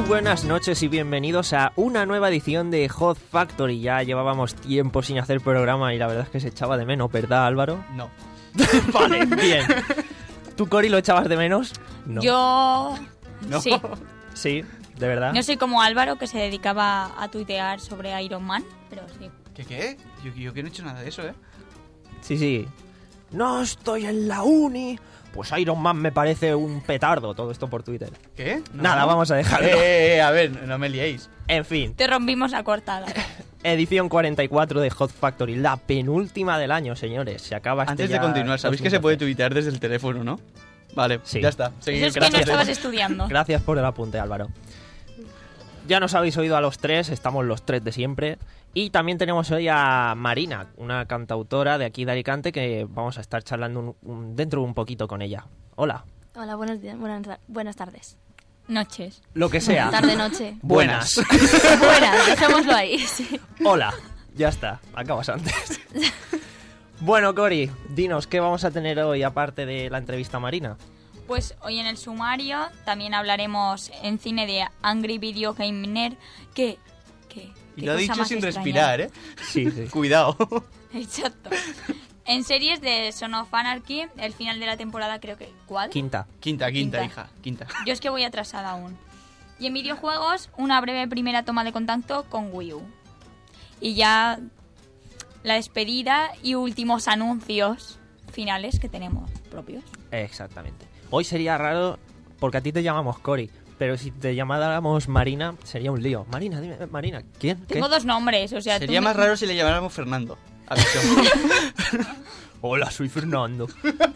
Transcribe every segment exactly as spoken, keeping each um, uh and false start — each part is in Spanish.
buenas noches y bienvenidos a una nueva edición de Hot Factory. Ya llevábamos tiempo sin hacer programa y la verdad es que se echaba de menos, ¿verdad, Álvaro? No. Vale, bien. ¿Tú, Cori, lo echabas de menos? No. Yo... No. Sí. Sí, de verdad. No soy como Álvaro, que se dedicaba a tuitear sobre Iron Man, pero sí. ¿Qué qué? Yo, yo que no he hecho nada de eso, ¿eh? Sí, sí. No estoy en la uni. Pues Iron Man me parece un petardo. Todo esto por Twitter. ¿Qué? No. Nada, vamos a dejarlo. Eh, eh, a ver, no me liéis. En fin. Te rompimos la cortada. Edición cuarenta y cuatro de Hot Factory, la penúltima del año, señores. Se acaba este Antes de ya continuar, sabéis que se puede tuitear desde el teléfono, ¿no? Vale, Sí. ya está. Seguid. Eso es que gracias. no estabas estudiando. Gracias por el apunte, Álvaro. Ya nos habéis oído a los tres, estamos los tres de siempre. Y también tenemos hoy a Marina, una cantautora de aquí de Alicante, que vamos a estar charlando un, un, dentro de un poquito con ella. Hola. Hola, buenos días, buenas, buenas tardes. Noches. Lo que sea. Tarde, noche. Buenas. Buenas, dejémoslo ahí, sí. Hola. Ya está, acabas antes. Bueno, Cori, dinos, ¿qué vamos a tener hoy aparte de la entrevista a Marina? Pues hoy en el sumario también hablaremos en cine de Angry Video Game Nerd, que... que Y qué lo ha cosa dicho más sin extraña. respirar, ¿eh? Sí, sí. Cuidado. Exacto. En series de Son of Anarchy, el final de la temporada creo que... ¿Cuál? Quinta. Quinta, quinta, Quinta. hija. Quinta. Yo es que voy atrasada aún. Y en videojuegos, una breve primera toma de contacto con Wii U. Y ya la despedida y últimos anuncios finales que tenemos propios. Exactamente. Hoy sería raro porque a ti te llamamos Cori, pero si te llamáramos Marina sería un lío. Marina, dime, Marina, ¿quién? ¿Qué? Tengo dos nombres, o sea... Sería tú más me- raro si le llamáramos Fernando. Aviso. Hola, soy Fernando.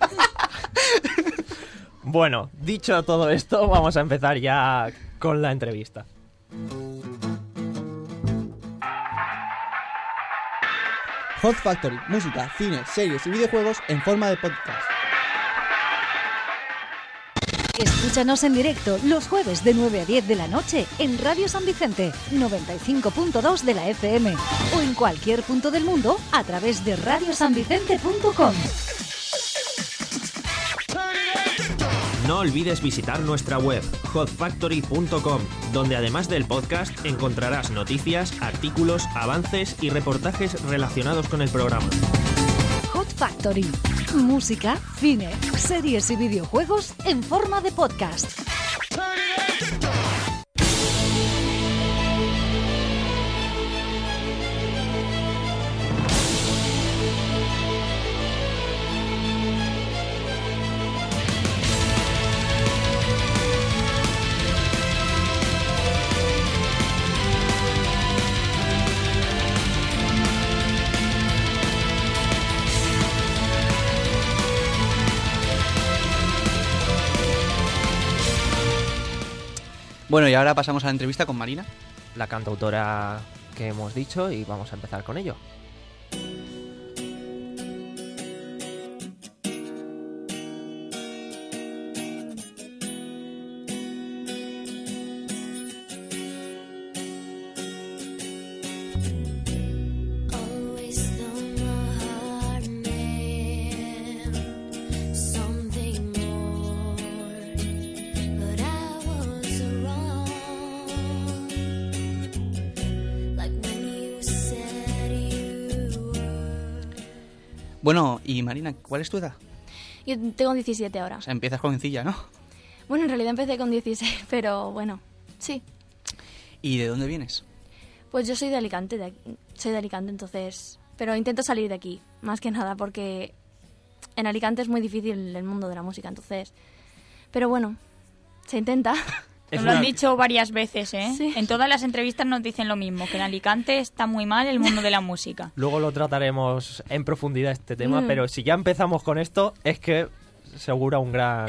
Bueno, dicho todo esto, vamos a empezar ya con la entrevista. Hot Factory, música, cine, series y videojuegos en forma de podcast. Escúchanos en directo los jueves de nueve a diez de la noche en Radio San Vicente, noventa y cinco punto dos de la F M o en cualquier punto del mundo a través de radio san vicente punto com. No olvides visitar nuestra web, hot factory punto com, donde además del podcast encontrarás noticias, artículos, avances y reportajes relacionados con el programa. Hot Factory, música, cine, series y videojuegos en forma de podcast. Bueno, y ahora pasamos a la entrevista con Marina. La cantautora que hemos dicho y vamos a empezar con ello. Always thought my heart meant something more, but I was wrong. Like when you said you were. Bueno, y Marina, ¿cuál es tu edad? Yo tengo diecisiete ahora. O sea, empiezas jovencilla, ¿no? Bueno, en realidad empecé con dieciséis, pero bueno, sí. ¿Y de dónde vienes? Pues yo soy de Alicante, de aquí, soy de Alicante, entonces... Pero intento salir de aquí, más que nada, porque en Alicante es muy difícil el mundo de la música, entonces... Pero bueno, se intenta. Es Nos lo han una- dicho varias veces, ¿eh? Sí. En todas las entrevistas nos dicen lo mismo, que en Alicante está muy mal el mundo de la música. Luego lo trataremos en profundidad este tema, Mm. pero si ya empezamos con esto, es que segura un gran...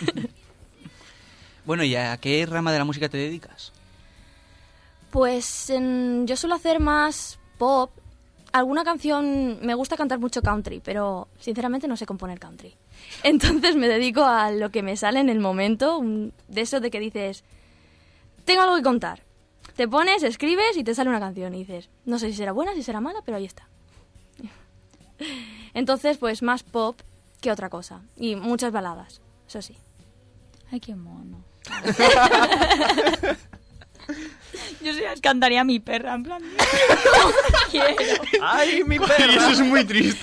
Bueno, ¿y a qué rama de la música te dedicas? Pues en- yo suelo hacer más pop. Alguna canción, me gusta cantar mucho country, pero sinceramente no sé componer country. Entonces me dedico a lo que me sale en el momento, un- de eso de que dices, tengo algo que contar. Te pones, escribes y te sale una canción y dices, no sé si será buena, si será mala, pero ahí está. Entonces, pues más pop que otra cosa. Y muchas baladas, eso sí. Ay, qué mono. Yo se las cantaría a mi perra, en plan... quiero. ¡Ay, mi Y perra! eso es muy triste.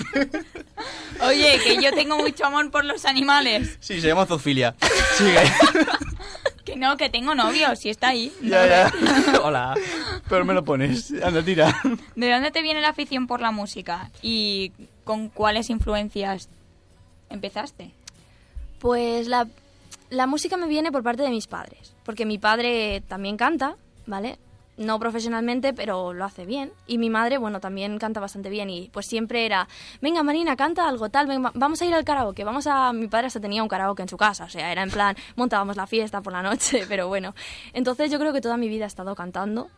Oye, que yo tengo mucho amor por los animales. Sí, se llama zoofilia. Sigue. Que no, que tengo novio, si está ahí. Ya, ya. Hola. Pero me lo pones. Anda, tira. ¿De dónde te viene la afición por la música? ¿Y con cuáles influencias empezaste? Pues la, la música me viene por parte de mis padres, porque mi padre también canta, ¿vale? No profesionalmente, pero lo hace bien. Y mi madre, bueno, también canta bastante bien. Y pues siempre era, venga Marina, canta algo tal, venga, vamos a ir al karaoke. Vamos a... Mi padre hasta tenía un karaoke en su casa, o sea, era en plan, montábamos la fiesta por la noche, pero bueno. Entonces yo creo que toda mi vida he estado cantando.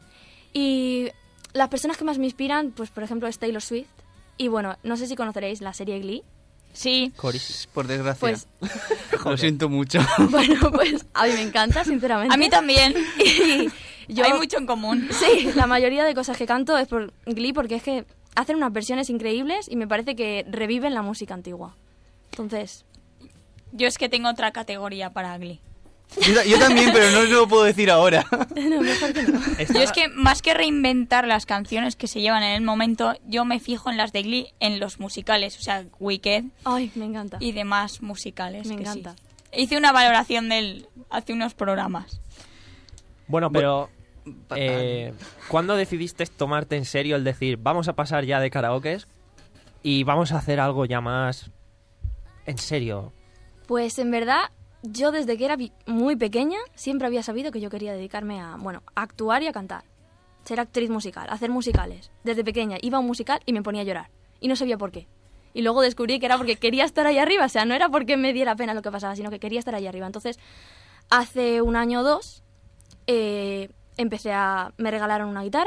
Y las personas que más me inspiran, pues por ejemplo es Taylor Swift. Y bueno, no sé si conoceréis la serie Glee. Sí. Coris. Por desgracia. Pues, Lo siento mucho. bueno, pues a mí me encanta, sinceramente. A mí también. Y yo, Hay mucho en común. Sí, la mayoría de cosas que canto es por Glee porque es que hacen unas versiones increíbles y me parece que reviven la música antigua. Entonces, Yo es que tengo otra categoría para Glee. Yo, yo también, pero no os lo puedo decir ahora. no, mejor que no. Esta- Yo es que más que reinventar las canciones que se llevan en el momento, yo me fijo en las de Glee, en los musicales, o sea, Wicked Ay, me encanta. y demás musicales. Me que sí. encanta. Hice una valoración del hace unos programas. Bueno, pero... Eh, ¿Cuándo decidiste tomarte en serio el decir, vamos a pasar ya de karaokes y vamos a hacer algo ya más en serio? Pues en verdad, yo desde que era vi- muy pequeña siempre había sabido que yo quería dedicarme a, bueno, a actuar y a cantar. Ser actriz musical, hacer musicales. Desde pequeña iba a un musical y me ponía a llorar. Y no sabía por qué. Y luego descubrí que era porque quería estar ahí arriba. O sea, no era porque me diera pena lo que pasaba, sino que quería estar ahí arriba. Entonces, hace un año o dos, eh, empecé a... Me regalaron una guitarra,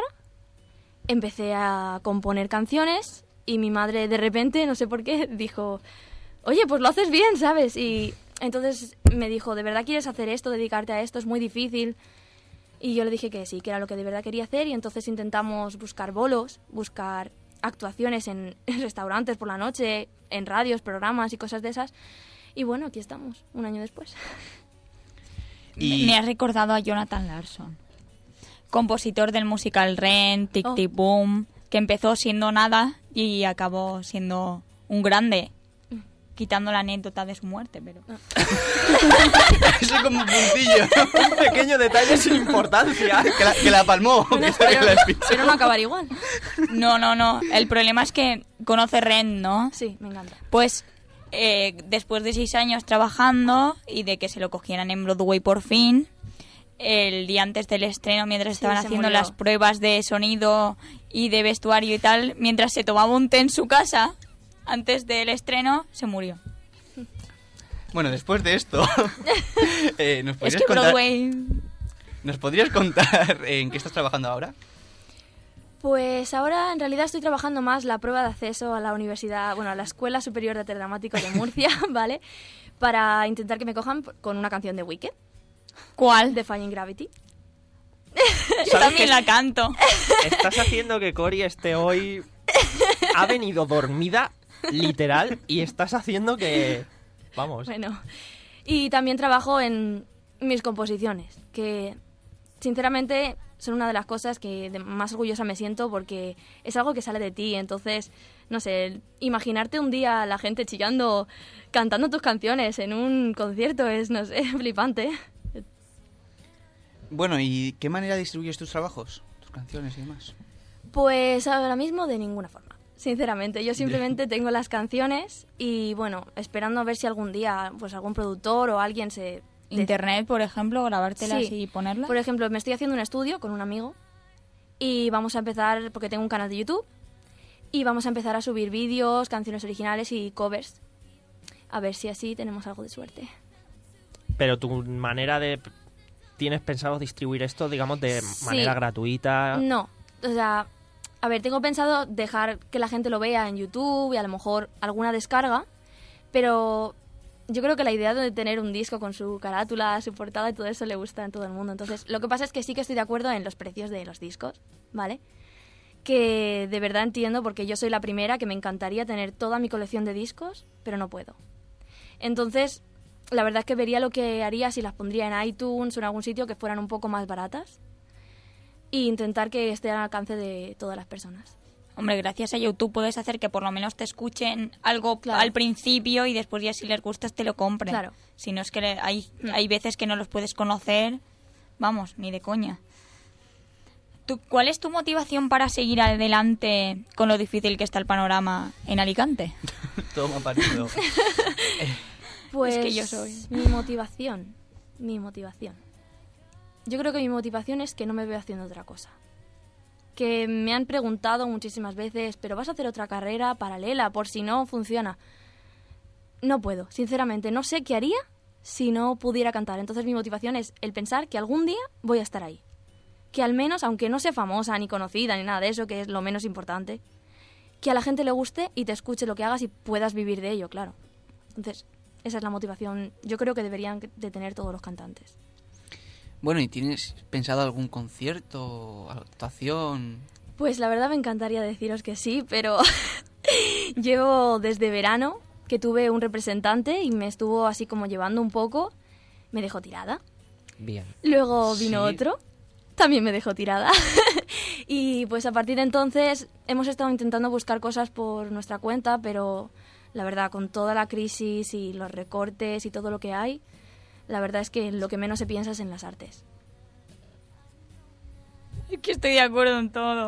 empecé a componer canciones y mi madre de repente, no sé por qué, dijo... Oye, pues lo haces bien, ¿sabes? Y entonces me dijo, ¿de verdad quieres hacer esto, dedicarte a esto? Es muy difícil. Y yo le dije que sí, que era lo que de verdad quería hacer. Y entonces intentamos buscar bolos, buscar actuaciones en, en restaurantes por la noche, en radios, programas y cosas de esas. Y bueno, aquí estamos, un año después. Y- Me has recordado a Jonathan Larson, compositor del musical Ren, Tic Oh. Tic Boom, que empezó siendo nada y acabó siendo un grande, quitando la anécdota de su muerte, pero... Eso como un puntillo. Un pequeño detalle sin importancia. Que la, que la palmó. que Pero, la despichó. pero no acabar igual. No, no, no. El problema es que conoce Ren, ¿no? Sí, me encanta. Pues eh, después de seis años trabajando y de que se lo cogieran en Broadway por fin, el día antes del estreno, mientras Sí, estaban se haciendo murió. las pruebas de sonido y de vestuario y tal, mientras se tomaba un té en su casa, antes del estreno, se murió. Bueno, después de esto, eh, ¿nos, Es podrías que contar, Broadway... ¿nos podrías contar en qué estás trabajando ahora? Pues ahora en realidad estoy trabajando más la prueba de acceso a la universidad, bueno, a la Escuela Superior de Arte Dramático de Murcia, ¿vale? Para intentar que me cojan con una canción de Wicked, ¿Cuál? Defying Gravity. Yo también la canto. Estás haciendo que Cori esté hoy... Ha venido dormida, literal, y estás haciendo que... Vamos. Bueno, y también trabajo en mis composiciones, que sinceramente son una de las cosas que de más orgullosa me siento porque es algo que sale de ti. Entonces, no sé, imaginarte un día a la gente chillando, cantando tus canciones en un concierto es, no sé, flipante. Bueno, ¿y qué manera distribuyes tus trabajos? Tus canciones y demás. Pues ahora mismo de ninguna forma, sinceramente. Yo simplemente tengo las canciones y bueno, esperando a ver si algún día pues algún productor o alguien se... Internet, por ejemplo, grabártelas Sí. y ponerlas. Por ejemplo, me estoy haciendo un estudio con un amigo y vamos a empezar, porque tengo un canal de YouTube, y vamos a empezar a subir vídeos, canciones originales y covers. A ver si así tenemos algo de suerte. Pero tu manera de... ¿Tienes pensado distribuir esto, digamos, de Sí. manera gratuita? No, o sea, a ver, tengo pensado dejar que la gente lo vea en YouTube y a lo mejor alguna descarga, pero yo creo que la idea de tener un disco con su carátula, su portada y todo eso le gusta a todo el mundo. Entonces, lo que pasa es que sí que estoy de acuerdo en los precios de los discos, ¿vale? Que de verdad entiendo porque yo soy la primera que me encantaría tener toda mi colección de discos, pero no puedo. Entonces, la verdad es que vería lo que haría si las pondría en iTunes o en algún sitio que fueran un poco más baratas. e intentar que esté al alcance de todas las personas. Hombre, gracias a YouTube puedes hacer que por lo menos te escuchen algo Claro. al principio y después ya si les gustas te lo compren. Claro. Si no es que le- hay, Mm. hay veces que no los puedes conocer, vamos, ni de coña. ¿Tú, ¿Cuál es tu motivación para seguir adelante con lo difícil que está el panorama en Alicante? Todo me ha parecido. Pues Es que yo soy. mi motivación, mi motivación. Yo creo que mi motivación es que no me veo haciendo otra cosa. Que me han preguntado muchísimas veces, pero vas a hacer otra carrera paralela por si no funciona. No puedo, sinceramente, no sé qué haría si no pudiera cantar. Entonces mi motivación es el pensar que algún día voy a estar ahí. Que al menos, aunque no sea famosa ni conocida ni nada de eso, que es lo menos importante, que a la gente le guste y te escuche lo que hagas y puedas vivir de ello, claro. Entonces, esa es la motivación, yo creo que deberían de tener todos los cantantes. Bueno, ¿y tienes pensado algún concierto, actuación? Pues la verdad me encantaría deciros que sí, pero llevo desde verano que tuve un representante y me estuvo así como llevando un poco, me dejó tirada. Bien. Luego vino Sí. otro, también me dejó tirada. Y pues a partir de entonces hemos estado intentando buscar cosas por nuestra cuenta, pero la verdad, con toda la crisis y los recortes y todo lo que hay, la verdad es que lo que menos se piensa es en las artes. Es que estoy de acuerdo en todo.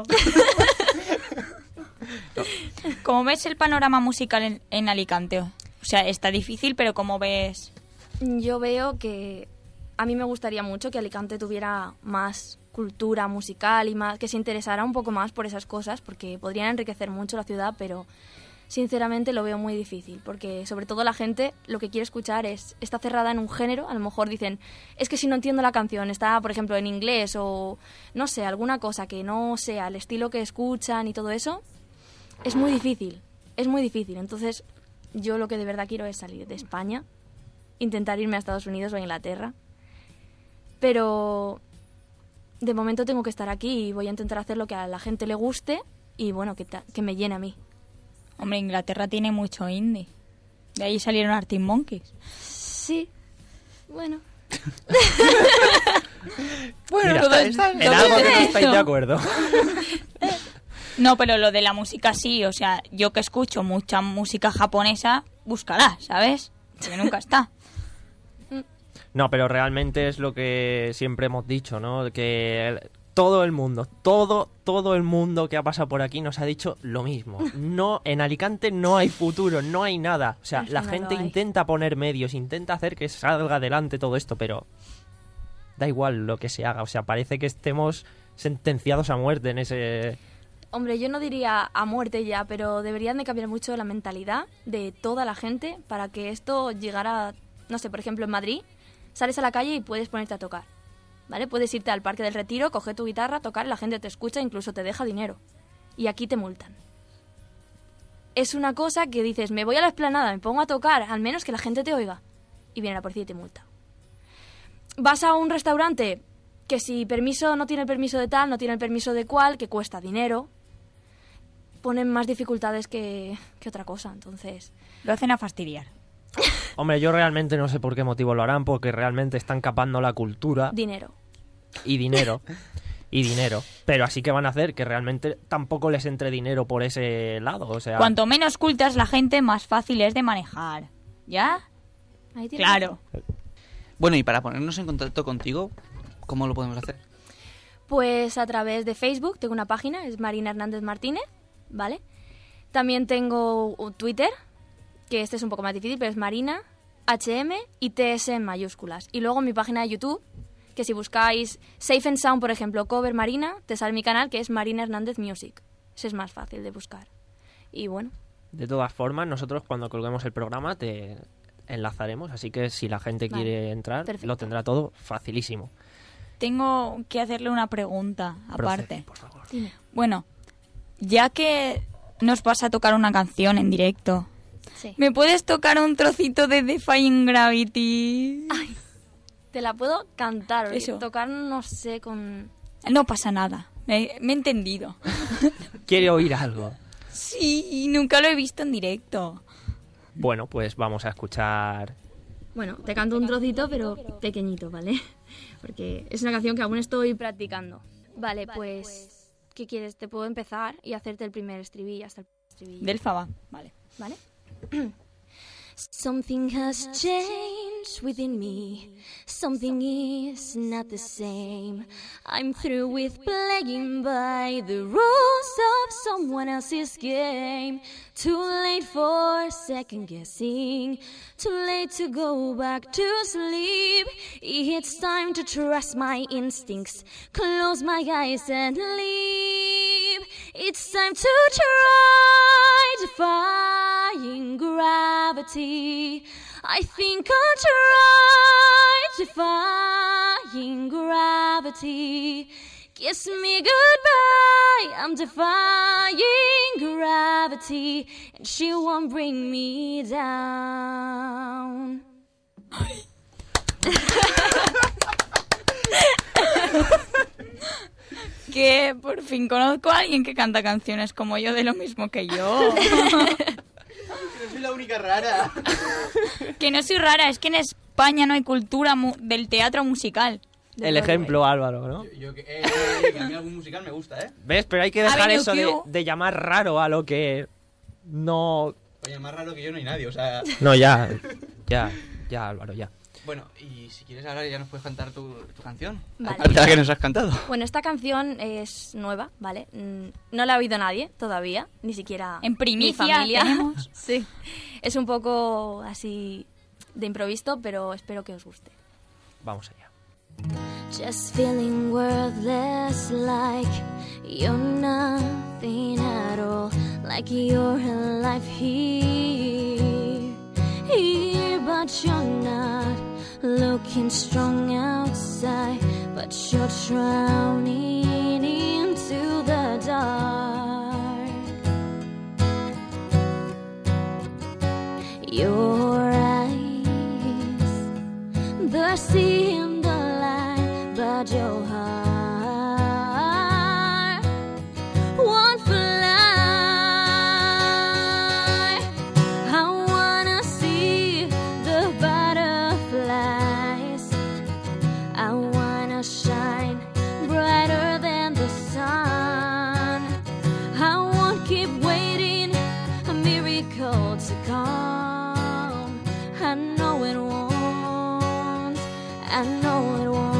¿Cómo ves el panorama musical en, en Alicante? O sea, está difícil, pero ¿cómo ves? Yo veo que a mí me gustaría mucho que Alicante tuviera más cultura musical y más que se interesara un poco más por esas cosas, porque podrían enriquecer mucho la ciudad, pero sinceramente lo veo muy difícil, porque sobre todo la gente lo que quiere escuchar es, está cerrada en un género, a lo mejor dicen, es que si no entiendo la canción, está por ejemplo en inglés o no sé, alguna cosa que no sea el estilo que escuchan y todo eso, es muy difícil, es muy difícil. Entonces yo lo que de verdad quiero es salir de España, intentar irme a Estados Unidos o a Inglaterra, pero de momento tengo que estar aquí y voy a intentar hacer lo que a la gente le guste y bueno, que, ta- que me llene a mí. Hombre, Inglaterra tiene mucho indie. De ahí salieron Arctic Monkeys. Sí, bueno. Bueno, todo es- en todo algo es que no eso. estáis de acuerdo. No, pero lo de la música sí. O sea, yo que escucho mucha música japonesa, búscala, ¿sabes? Que nunca está. No, pero realmente es lo que siempre hemos dicho, ¿no? Que el- todo el mundo, todo, todo el mundo que ha pasado por aquí nos ha dicho lo mismo. No, en Alicante no hay futuro, no hay nada. O sea, Es que la no gente lo hay. intenta poner medios, intenta hacer que salga adelante todo esto, pero da igual lo que se haga. O sea, parece que estemos sentenciados a muerte en ese... Hombre, yo no diría a muerte ya, pero deberían de cambiar mucho la mentalidad de toda la gente para que esto llegara, no sé, por ejemplo en Madrid, sales a la calle y puedes ponerte a tocar, ¿vale? Puedes irte al Parque del Retiro, coger tu guitarra, tocar, la gente te escucha, incluso te deja dinero. Y aquí te multan. Es una cosa que dices, me voy a la explanada, me pongo a tocar, al menos que la gente te oiga. Y viene la policía y te multa. Vas a un restaurante que si permiso no tiene el permiso de tal, no tiene el permiso de cual, que cuesta dinero, ponen más dificultades que, que otra cosa, entonces... Lo hacen a fastidiar. Hombre, yo realmente no sé por qué motivo lo harán, porque realmente están capando la cultura Dinero. y dinero. Y dinero. Pero así que van a hacer que realmente tampoco les entre dinero por ese lado. O sea, Cuanto menos culta es la gente, más fácil es de manejar. ¿Ya? Ahí tienes Claro. Bueno, y para ponernos en contacto contigo, ¿cómo lo podemos hacer? Pues a través de Facebook, tengo una página, es Marina Hernández Martínez, ¿vale? También tengo un Twitter, que este es un poco más difícil, pero es Marina, H M y T S en mayúsculas. Y luego mi página de YouTube, que si buscáis Safe and Sound, por ejemplo, cover Marina, te sale mi canal, que es Marina Hernández Music. Ese es más fácil de buscar. Y bueno, de todas formas, nosotros cuando colguemos el programa te enlazaremos, así que si la gente Vale, quiere entrar, perfecto. lo tendrá todo facilísimo. Tengo que hacerle una pregunta aparte. Procede, por favor. dime. Bueno, ya que nos vas a tocar una canción en directo, Sí. ¿me puedes tocar un trocito de Defying Gravity? Te la puedo cantar, porque Eso. tocar no sé con... No pasa nada, me, me he entendido. ¿Quiere oír algo? Sí, nunca lo he visto en directo. Bueno, pues vamos a escuchar... Bueno, te canto un trocito, pero pequeñito, ¿vale? Porque es una canción que aún estoy practicando. Vale, pues, ¿qué quieres? Te puedo empezar y hacerte el primer estribillo hasta el estribillo. Del Faba, vale. ¿Vale? Something has changed within me. Something is not the same. I'm through with playing by the rules of someone else's game. Too late for second guessing. Too late to go back to sleep. It's time to trust my instincts. Close my eyes and leave. It's time to try defying gravity. I think I'll try defying gravity. Kiss me goodbye, I'm defying gravity, and she won't bring me down. Que por fin conozco a alguien que canta canciones como yo de lo mismo que yo. No soy la única rara. Que no soy rara, es que en España no hay cultura mu- del teatro musical. El ejemplo, Álvaro, ¿no? Yo, yo que, eh, eh, que a mí algún musical me gusta, ¿eh? ¿Ves? Pero hay que A dejar ver, eso de, Yu-Gi-Oh. de llamar raro a lo que no... Oye, más raro que yo no hay nadie, o sea... No, ya, ya, ya, Álvaro, ya. Bueno, y si quieres ahora ya nos puedes cantar tu, tu canción. Vale. Aparte de la que nos has cantado. Bueno, esta canción es nueva, ¿vale? Mm, No la ha oído nadie todavía, ni siquiera En primicia mi familia. tenemos. Sí. Es un poco así de improviso, pero espero que os guste. Vamos allá. Just feeling worthless, like you're nothing at all, like you're alive here, here, but you're not. Looking strong outside, but you're drowning into the dark. Your eyes, they're seeing the light, but your heart won't fly. I wanna see the butterflies. I wanna shine brighter than the sun. I won't keep waiting a miracle to come. I know it won't. I know it won't.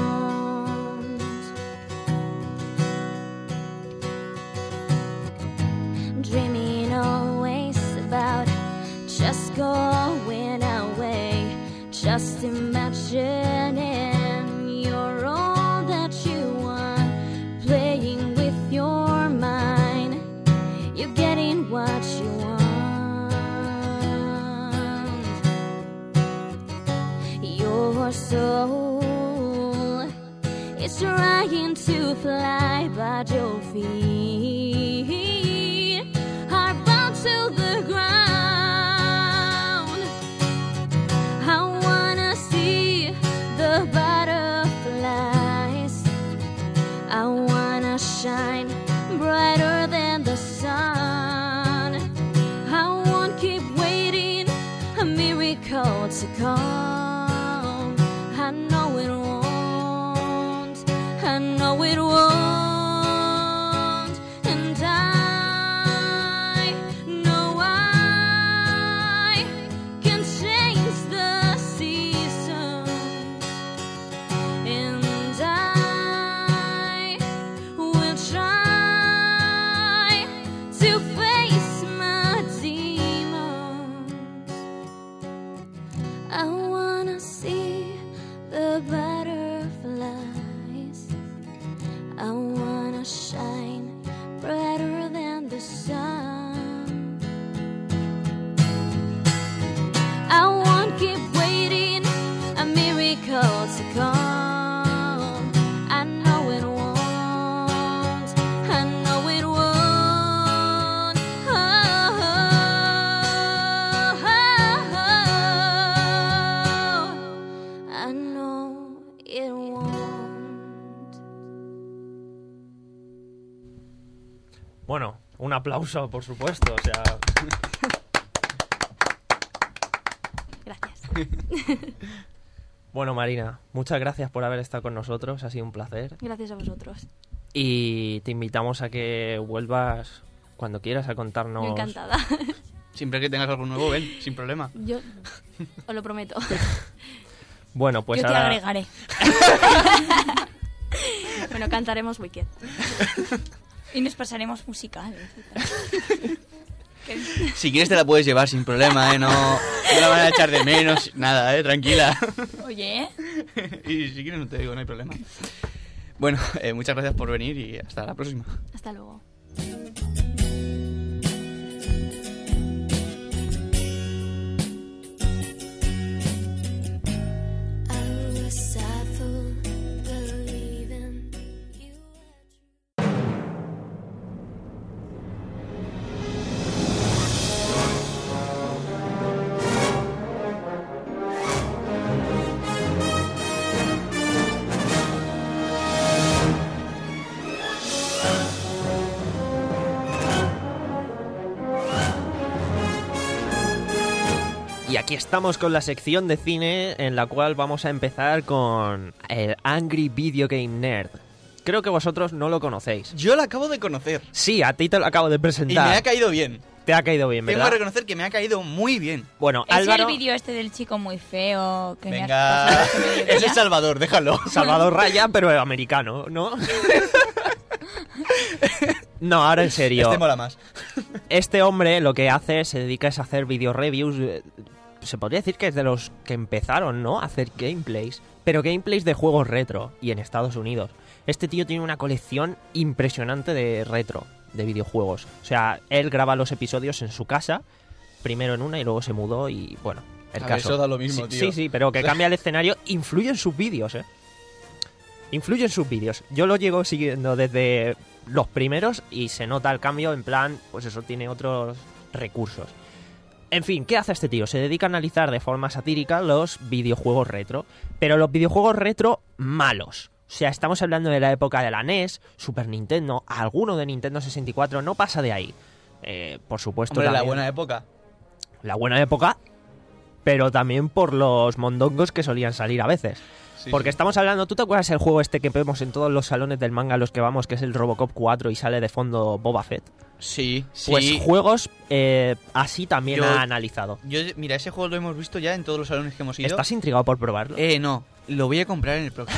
Dreaming always about just going away, just imagining you're all that you want, playing with your mind, you're getting what you want. Your soul is trying to fly, but your feet are bound to the ground. I wanna see the butterflies. I wanna shine brighter than the sun. I won't keep waiting a miracle to come. I know it won't. I know it won't. And I know I can change the seasons. And I will try to face my demons. I wanna see the butterflies. I wanna shine brighter than the sun. I won't keep waiting a miracle to come. I know it won't. I know it won't. Oh, oh, oh, oh. I know it won't. Bueno, un aplauso, por supuesto, o sea... Gracias. Bueno, Marina, muchas gracias por haber estado con nosotros, ha sido un placer. Gracias a vosotros. Y te invitamos a que vuelvas cuando quieras a contarnos... Yo encantada. Siempre que tengas algo nuevo, ven, sin problema. Yo os lo prometo. Bueno, pues Yo te ahora... agregaré. Bueno, cantaremos Wicked. Y nos pasaremos musicales. Si quieres te la puedes llevar sin problema, ¿eh? No, no la van a echar de menos, nada, ¿eh? Tranquila. Oye, Y si quieres no te digo, no hay problema. Bueno, eh, muchas gracias por venir y hasta la próxima. Hasta luego. I was a fool believing you were Y aquí estamos con la sección de cine en la cual vamos a empezar con el Angry Video Game Nerd. Creo que vosotros no lo conocéis. Yo la acabo de conocer Sí, a ti te lo acabo de y presentar. me ha caído bien. Te ha caído bien, Tengo ¿verdad? que reconocer que me ha caído muy bien. Bueno, es Álvaro, el vídeo este del chico muy feo que me has Venga, pasado este mediodía. ese es Salvador, déjalo. Salvador Raya, pero americano, ¿no? No, ahora en serio. Este mola más. Este hombre lo que hace, se dedica es a hacer video reviews. eh, Se podría decir que es de los que empezaron, ¿no? A hacer gameplays. Pero gameplays de juegos retro y en Estados Unidos. Este tío tiene una colección impresionante de retro, de videojuegos. O sea, él graba los episodios en su casa, primero en una y luego se mudó y bueno, el A ver, caso. eso da lo mismo, sí, tío. Sí, sí, pero que cambia el escenario, influye en sus vídeos, ¿eh? Influye en sus vídeos. Yo lo llego siguiendo desde los primeros y se nota el cambio en plan, pues eso tiene otros recursos. En fin, ¿qué hace este tío? Se dedica a analizar de forma satírica los videojuegos retro, pero los videojuegos retro malos. O sea, estamos hablando de la época de la N E S, Super Nintendo, alguno de Nintendo sesenta y cuatro, no pasa de ahí. Eh, por supuesto, Hombre, la también buena época. la buena época, pero también por los mondongos que solían salir a veces. Sí, Porque sí. estamos hablando, ¿tú te acuerdas el juego este que vemos en todos los salones del manga a los que vamos, que es el Robocop cuatro y sale de fondo Boba Fett? Sí, sí. Pues juegos eh, así también Yo- ha analizado. Yo, mira, ese juego lo hemos visto ya en todos los salones que hemos ido. ¿Estás intrigado por probarlo? Eh, no, lo voy a comprar en el próximo.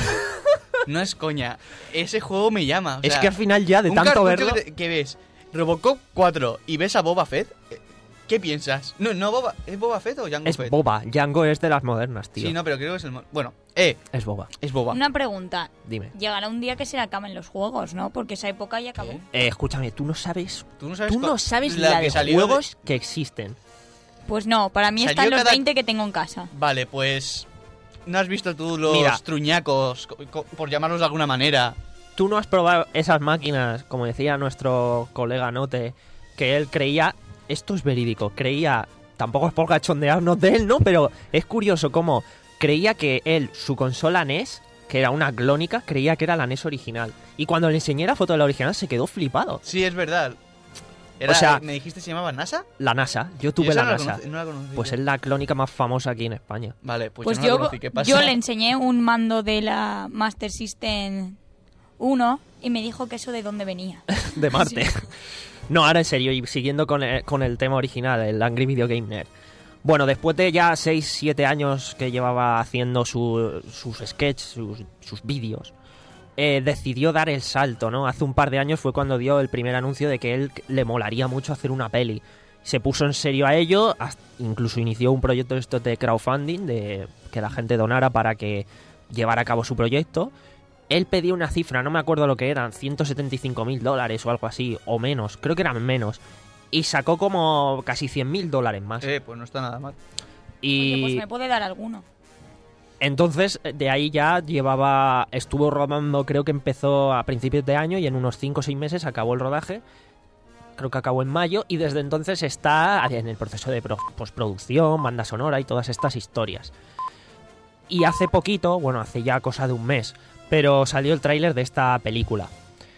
No es coña. Ese juego me llama. o es sea, que al final ya, de un tanto cartucho verlo... Que, te- que ves Robocop cuatro y ves a Boba Fett, eh, ¿qué piensas? No, no, Boba, ¿es Boba Fett o Jango Es Fett? Boba. Django es de las modernas, tío. Sí, no, pero creo que es el... mo- Bueno, eh, Es Boba. es Boba. Una pregunta. Dime. Llegará un día que se le acaben los juegos, ¿no? Porque esa época ya acabó. ¿Qué? Eh, escúchame, tú no sabes... Tú no sabes, Tú no cuál- sabes la, que de salió juegos que existen. Pues no, para mí Salió están los cada- veinte que tengo en casa. Vale, pues... ¿No has visto tú los Mira. truñacos, co- co- por llamarlos de alguna manera? Tú no has probado esas máquinas, como decía nuestro colega Note, que él creía... Esto es verídico. Creía... Tampoco es por cachondearnos de él, ¿no? Pero es curioso cómo creía que él, su consola N E S, que era una clónica, creía que era la N E S original. Y cuando le enseñé la foto de la original se quedó flipado. Sí, es verdad. Era, O sea- ¿me dijiste se llamaba NASA? La NASA. Yo tuve Yo esa la no NASA. conocí- no la conocí Pues yo. es la clónica más famosa aquí en España. Vale, pues, Pues, yo, no la yo, conocí. ¿Qué pasa? yo le enseñé un mando de la Master System uno y me dijo que eso de dónde venía. De Marte. No, ahora en serio, y siguiendo con el, con el tema original, el Angry Video Game Nerd. Bueno, después de ya seis siete años que llevaba haciendo su- sus sketches, sus, sus vídeos, eh, decidió dar el salto, ¿no? Hace un par de años fue cuando dio el primer anuncio de que él le molaría mucho hacer una peli. Se puso en serio a ello, hasta- incluso inició un proyecto de esto de crowdfunding, de que la gente donara para que llevara a cabo su proyecto. Él pedía una cifra, no me acuerdo lo que eran, ciento setenta y cinco mil dólares o algo así, o menos, creo que eran menos. Y sacó como casi cien mil dólares más. Eh, pues no está nada mal. y Oye, pues me puede dar alguno. entonces de ahí ya llevaba, estuvo rodando, creo que empezó a principios de año y en unos cinco o seis meses acabó el rodaje. Creo que acabó en mayo y desde entonces está en el proceso de pro- postproducción, banda sonora y todas estas historias. Y hace poquito, bueno, hace ya cosa de un mes, pero salió el tráiler de esta película.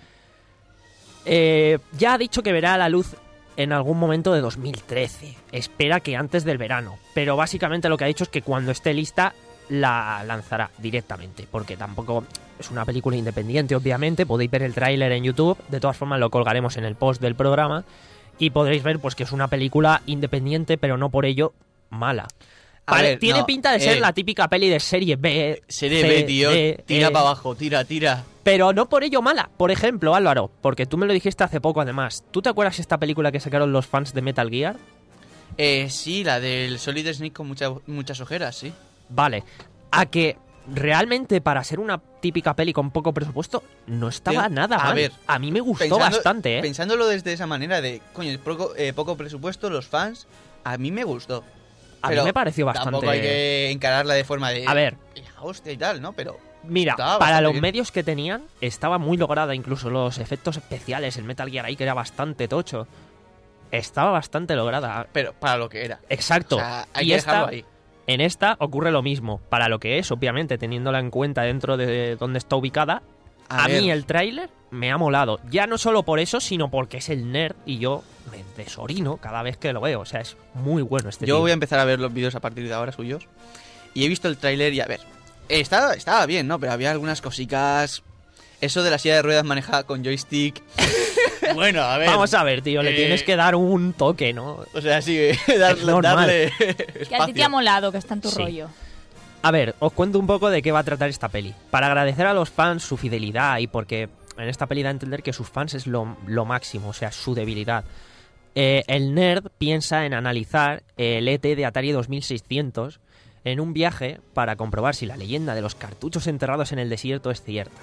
Eh, ya ha dicho que verá a la luz en algún momento de dos mil trece. Espera que antes del verano. Pero básicamente lo que ha dicho es que cuando esté lista la lanzará directamente, porque tampoco es una película independiente, obviamente. Podéis ver el tráiler en YouTube, de todas formas lo colgaremos en el post del programa y podréis ver pues que es una película independiente, pero no por ello mala. A Vale, ver, tiene no, pinta de ser eh, la típica peli de serie B. Serie C, B, tío. D, Tira E, para abajo, tira, tira. pero no por ello mala. Por ejemplo, Álvaro, porque tú me lo dijiste hace poco además. ¿Tú te acuerdas esta película que sacaron los fans de Metal Gear? Eh, sí, la del Solid Snake con mucha- muchas ojeras, sí. Vale. A que realmente para ser una típica peli con poco presupuesto no estaba Tío, nada a mal. ver, a mí me gustó Pensando- bastante, ¿eh? Pensándolo desde esa manera de, coño, poco, eh, poco presupuesto, los fans, a mí me gustó. A mí Pero me pareció bastante... Tampoco hay que encararla de forma de... A ver. "Hija, hostia y tal, ¿no? Pero... Mira, estaba para bastante los bien. medios que tenían, estaba muy lograda. Incluso los efectos especiales, el Metal Gear ahí que era bastante tocho. Estaba bastante lograda. Pero para lo que era. Exacto. O sea, hay y que esta, dejarlo ahí. en esta ocurre lo mismo. Para lo que es, obviamente, teniéndola en cuenta dentro de donde está ubicada. A A, ver. mí el tráiler me ha molado. Ya no solo por eso, sino porque es el nerd y yo me desorino cada vez que lo veo. O sea, es muy bueno este Yo tío. voy a empezar a ver los vídeos a partir de ahora suyos. Y he visto el tráiler y a ver... Estaba, estaba bien, ¿no? Pero había algunas cosicas... Eso de la silla de ruedas manejada con joystick... bueno, a ver... Vamos a ver, tío, le eh, tienes que dar un toque, ¿no? O sea, sí, darle, normal. darle Que a ti te espacio. ha molado, que está en tu Sí. rollo. A ver, os cuento un poco de qué va a tratar esta peli. Para agradecer a los fans su fidelidad y porque en esta peli da a entender que sus fans es lo, lo máximo, o sea, su debilidad. Eh, el nerd piensa en analizar el E T de Atari dos mil seiscientos en un viaje para comprobar si la leyenda de los cartuchos enterrados en el desierto es cierta.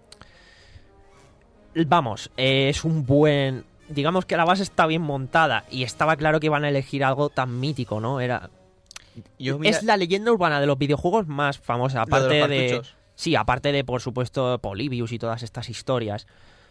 Vamos, eh, es un buen... Digamos que la base está bien montada y estaba claro que iban a elegir algo tan mítico, ¿no? Era... Yo, mira, Es la leyenda urbana de los videojuegos más famosa, lo de aparte los de, cartuchos. sí, aparte de por supuesto Polybius y todas estas historias.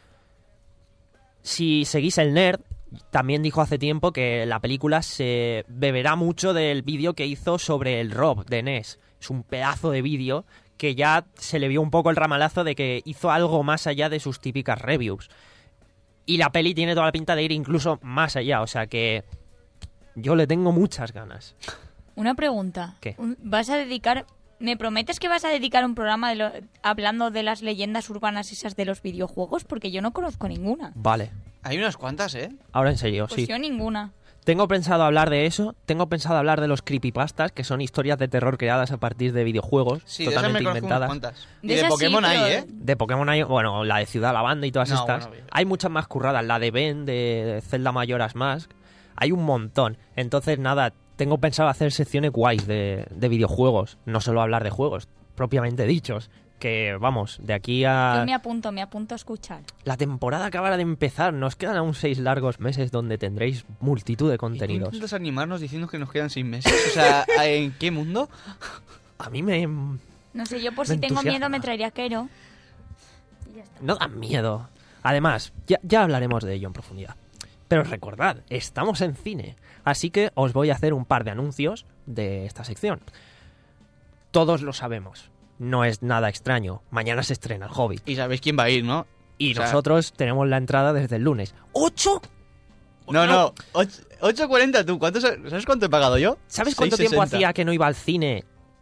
Si seguís el nerd, también dijo hace tiempo que la película se beberá mucho del vídeo que hizo sobre el Rob de N E S. Es un pedazo de vídeo que ya se le vio un poco el ramalazo de que hizo algo más allá de sus típicas reviews. Y la peli tiene toda la pinta de ir incluso más allá, o sea que yo le tengo muchas ganas. Una pregunta. ¿Qué? Un- ¿Vas a dedicar... ¿Me prometes que vas a dedicar un programa de lo- hablando de las leyendas urbanas esas de los videojuegos? Porque yo no conozco ninguna. Vale, Hay unas cuantas, ¿eh? ahora en serio, Pues sí. yo ninguna. Tengo pensado hablar de eso, tengo pensado hablar de los creepypastas, que son historias de terror creadas a partir de videojuegos, Sí, de esas me totalmente conozco unas inventadas. cuantas. Y De de, esas sí, Pokémon hay, pero- ¿eh? De Pokémon hay, bueno, la de Ciudad Lavanda y todas No, estas. bueno, bien. Hay muchas más curradas, la de Ben, de Zelda Majora's Mask. Hay un montón. Entonces, nada, tengo pensado hacer secciones guays de, de videojuegos, no solo hablar de juegos propiamente dichos. Que vamos, de aquí a... Yo me apunto, me apunto a escuchar. La temporada acaba de empezar, nos quedan aún seis largos meses donde tendréis multitud de ¿Y tú contenidos. intentas animarnos diciendo que nos quedan seis meses? O sea, ¿en qué mundo? A mí me... No sé, yo por Me si tengo entusiasma. miedo me traería Quero. Y ya está. No dan miedo. Además, ya, ya hablaremos de ello en profundidad. Pero recordad, estamos en cine. Así que os voy a hacer un par de anuncios de esta sección. Todos lo sabemos. No es nada extraño. Mañana se estrena El Hobbit. Y sabéis quién va a ir, ¿no? Y O sea- nosotros tenemos la entrada desde el lunes. ¿Ocho? No, no. ocho cuarenta tú. ¿Cuánto, sa- ¿Sabes cuánto he pagado yo? ¿Sabes cuánto seis tiempo sesenta. hacía que no iba al cine?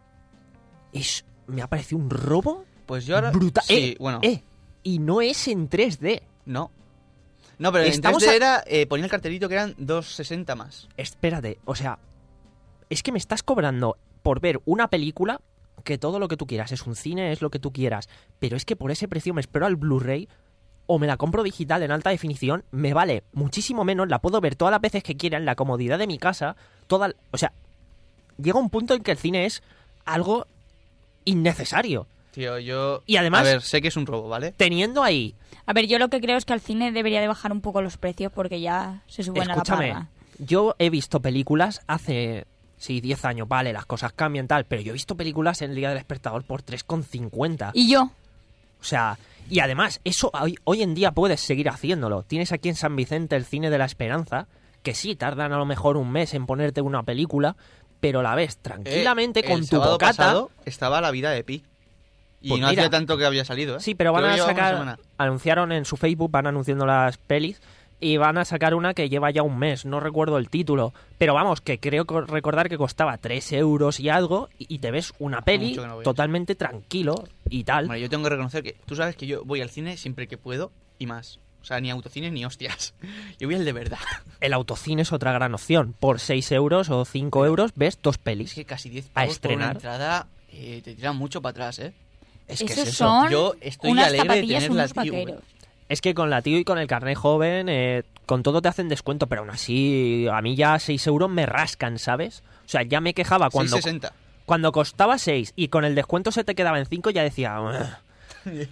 Es, me ha parecido un robo Pues yo ahora... brutal. Sí, eh, bueno. eh, y no es en tres D. No. No, pero Estamos en tres D a- era... Eh, ponía el cartelito que eran dos sesenta más. Espérate, o sea, es que me estás cobrando por ver una película que todo lo que tú quieras, es un cine, es lo que tú quieras, pero es que por ese precio me espero al Blu-ray o me la compro digital en alta definición, me vale muchísimo menos, la puedo ver todas las veces que quiera en la comodidad de mi casa, toda, o sea, llega un punto en que el cine es algo innecesario. Tío, yo... Y además- A ver, sé que es un robo, ¿vale? Teniendo ahí, A ver, yo lo que creo es que al cine debería de bajar un poco los precios porque ya se suben a la escúchame, parra. yo he visto películas hace, sí, diez años, vale, las cosas cambian tal, pero yo he visto películas en el Día del Espectador por tres con cincuenta. Y yo, O sea, y además, eso hoy, hoy en día puedes seguir haciéndolo. Tienes aquí en San Vicente el Cine de la Esperanza, que sí, tardan a lo mejor un mes en ponerte una película, pero la ves tranquilamente Eh, con el tu sábado bocata. pasado estaba La vida de Pi. Y Pues no mira. hacía tanto que había salido, ¿eh? Sí, pero van Creo a que llevaba una sacar, semana. anunciaron en su Facebook, van anunciando las pelis, Y van a sacar una que lleva ya un mes, no recuerdo el título. Pero vamos, que creo co- recordar que costaba tres euros y algo. Y y te ves una peli mucho que no voy. totalmente tranquilo y tal. Bueno, yo tengo que reconocer que tú sabes que yo voy al cine siempre que puedo y más. O sea, ni autocines ni hostias. Yo voy al de verdad. El autocine es otra gran opción. Por seis euros o cinco euros ves dos pelis. Es que casi diez A pavos por una estrenar. entrada eh, te tiran mucho para atrás, ¿eh? Es que es Esos eso. son Yo estoy unas alegre de zapatillas, tener la unos T I V. vaqueros. Es que con la tío y con el carnet joven, eh, con todo te hacen descuento, pero aún así, a mí ya seis euros me rascan, ¿sabes? O sea, ya me quejaba cuando, seis sesenta. cuando costaba seis y con el descuento se te quedaba en cinco, ya decía... "Ugh".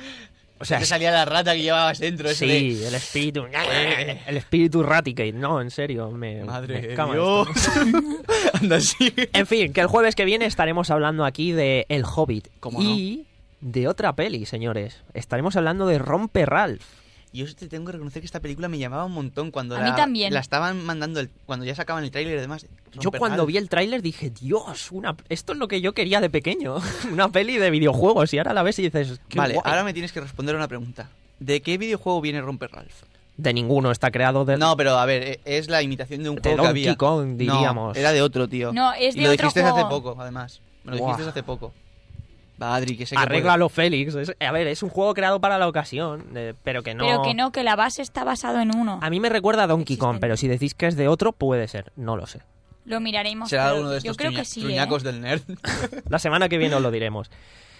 O sea, Te salía la rata que llevabas dentro. Eso sí, de... el espíritu... El espíritu Raticate. No, en serio, me... Madre me de escama Dios. esto. Anda así. En fin, que el jueves que viene estaremos hablando aquí de El Hobbit. ¿Cómo y de otra peli, señores. Estaremos hablando de Rompe Ralph. Yo te tengo que reconocer que esta película me llamaba un montón cuando A la, mí también. la estaban mandando, el, cuando ya sacaban el tráiler y demás. Yo cuando vi el tráiler dije, Dios, una... esto es lo que yo quería de pequeño. Una peli de videojuegos. Y ahora la ves y dices, qué Vale, guay. ahora me tienes que responder a una pregunta. ¿De qué videojuego viene Romper Ralph? De ninguno, está creado de... No, pero a ver, eh, es la imitación de un De juego que Donkey había. Kong, diríamos. No, era de otro, tío. No, es Y de lo otro dijiste juego. hace poco, además. Me lo Buah. dijiste hace poco. Va, Adri, que sé que Arréglalo, Félix. Es- a ver, es un juego creado para la ocasión, eh, pero que no... Pero que no, que la base está basado en uno. A mí me recuerda a Donkey Kong, Existen. pero si decís que es de otro, puede ser. No lo sé. Lo miraremos. será pero uno de yo estos creo truña- que sí, truñacos ¿eh? del nerd. La semana que viene os lo diremos.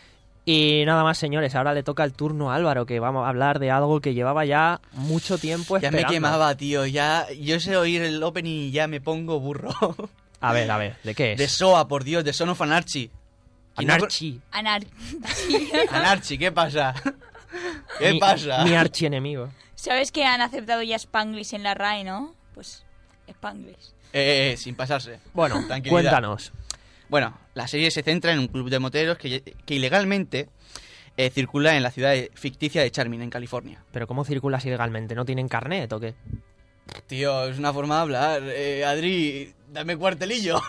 Y nada más, señores, ahora le toca el turno a Álvaro, que vamos a hablar de algo que llevaba ya mucho tiempo Ya esperando. me quemaba, tío. Ya, yo sé oír el opening y ya me pongo burro. A ver, a ver, ¿de qué es? De S O A, por Dios, de Son of Anarchy. Y no- Anarchy. Anar- Anarchy, ¿qué pasa? ¿Qué Mi- pasa? Mi archienemigo. ¿Sabes que han aceptado ya Spanglish en la R A E, no? Pues Spanglish. Eh, eh, sin pasarse. Bueno, Tranquilidad. cuéntanos. Bueno, la serie se centra en un club de moteros que, que ilegalmente eh, circula en la ciudad de- ficticia de Charmin, en California. ¿Pero cómo circulas ilegalmente? ¿No tienen carnet o qué? Tío, es una forma de hablar. Eh, Adri, dame cuartelillo.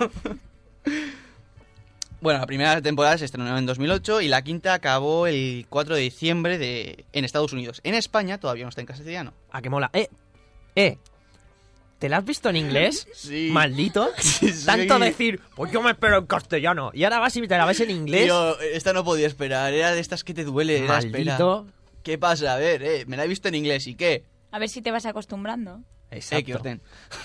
Bueno, la primera temporada se estrenó en dos mil ocho y la quinta acabó el cuatro de diciembre de, en Estados Unidos. En España todavía no está en castellano. ¿A qué mola? ¡Eh! ¡Eh! ¿Te la has visto en inglés? Sí. ¿Maldito? Sí, sí. Tanto decir, pues yo me espero en castellano. Y ahora vas y te la ves en inglés. Tío, esta no podía esperar. Era de estas que te duele. Era espera. Maldito. ¿Qué pasa? A ver, eh, me la he visto en inglés. ¿Y qué? A ver si te vas acostumbrando. Eh, que Exacto. orden.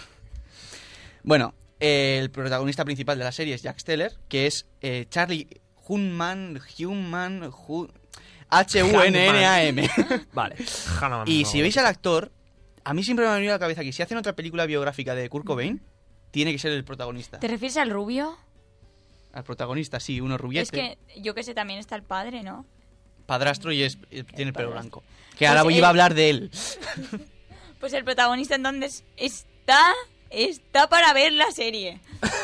Bueno, eh, el protagonista principal de la serie es Jack Steller, que es eh, Charlie Hunnam, Human, Hu- H U N N A M. Vale. Hanuman, Y no. si veis al actor, a mí siempre me ha venido a la cabeza que si hacen otra película biográfica de Kurt Cobain, tiene que ser el protagonista. ¿Te refieres al rubio? Al protagonista, sí, uno rubiete, Es que yo que sé, también está el padre, ¿no? padrastro y es, eh, tiene el pelo padrastro. blanco. Que ahora Pues iba a él- hablar de él. Pues el protagonista entonces está, está para ver la serie.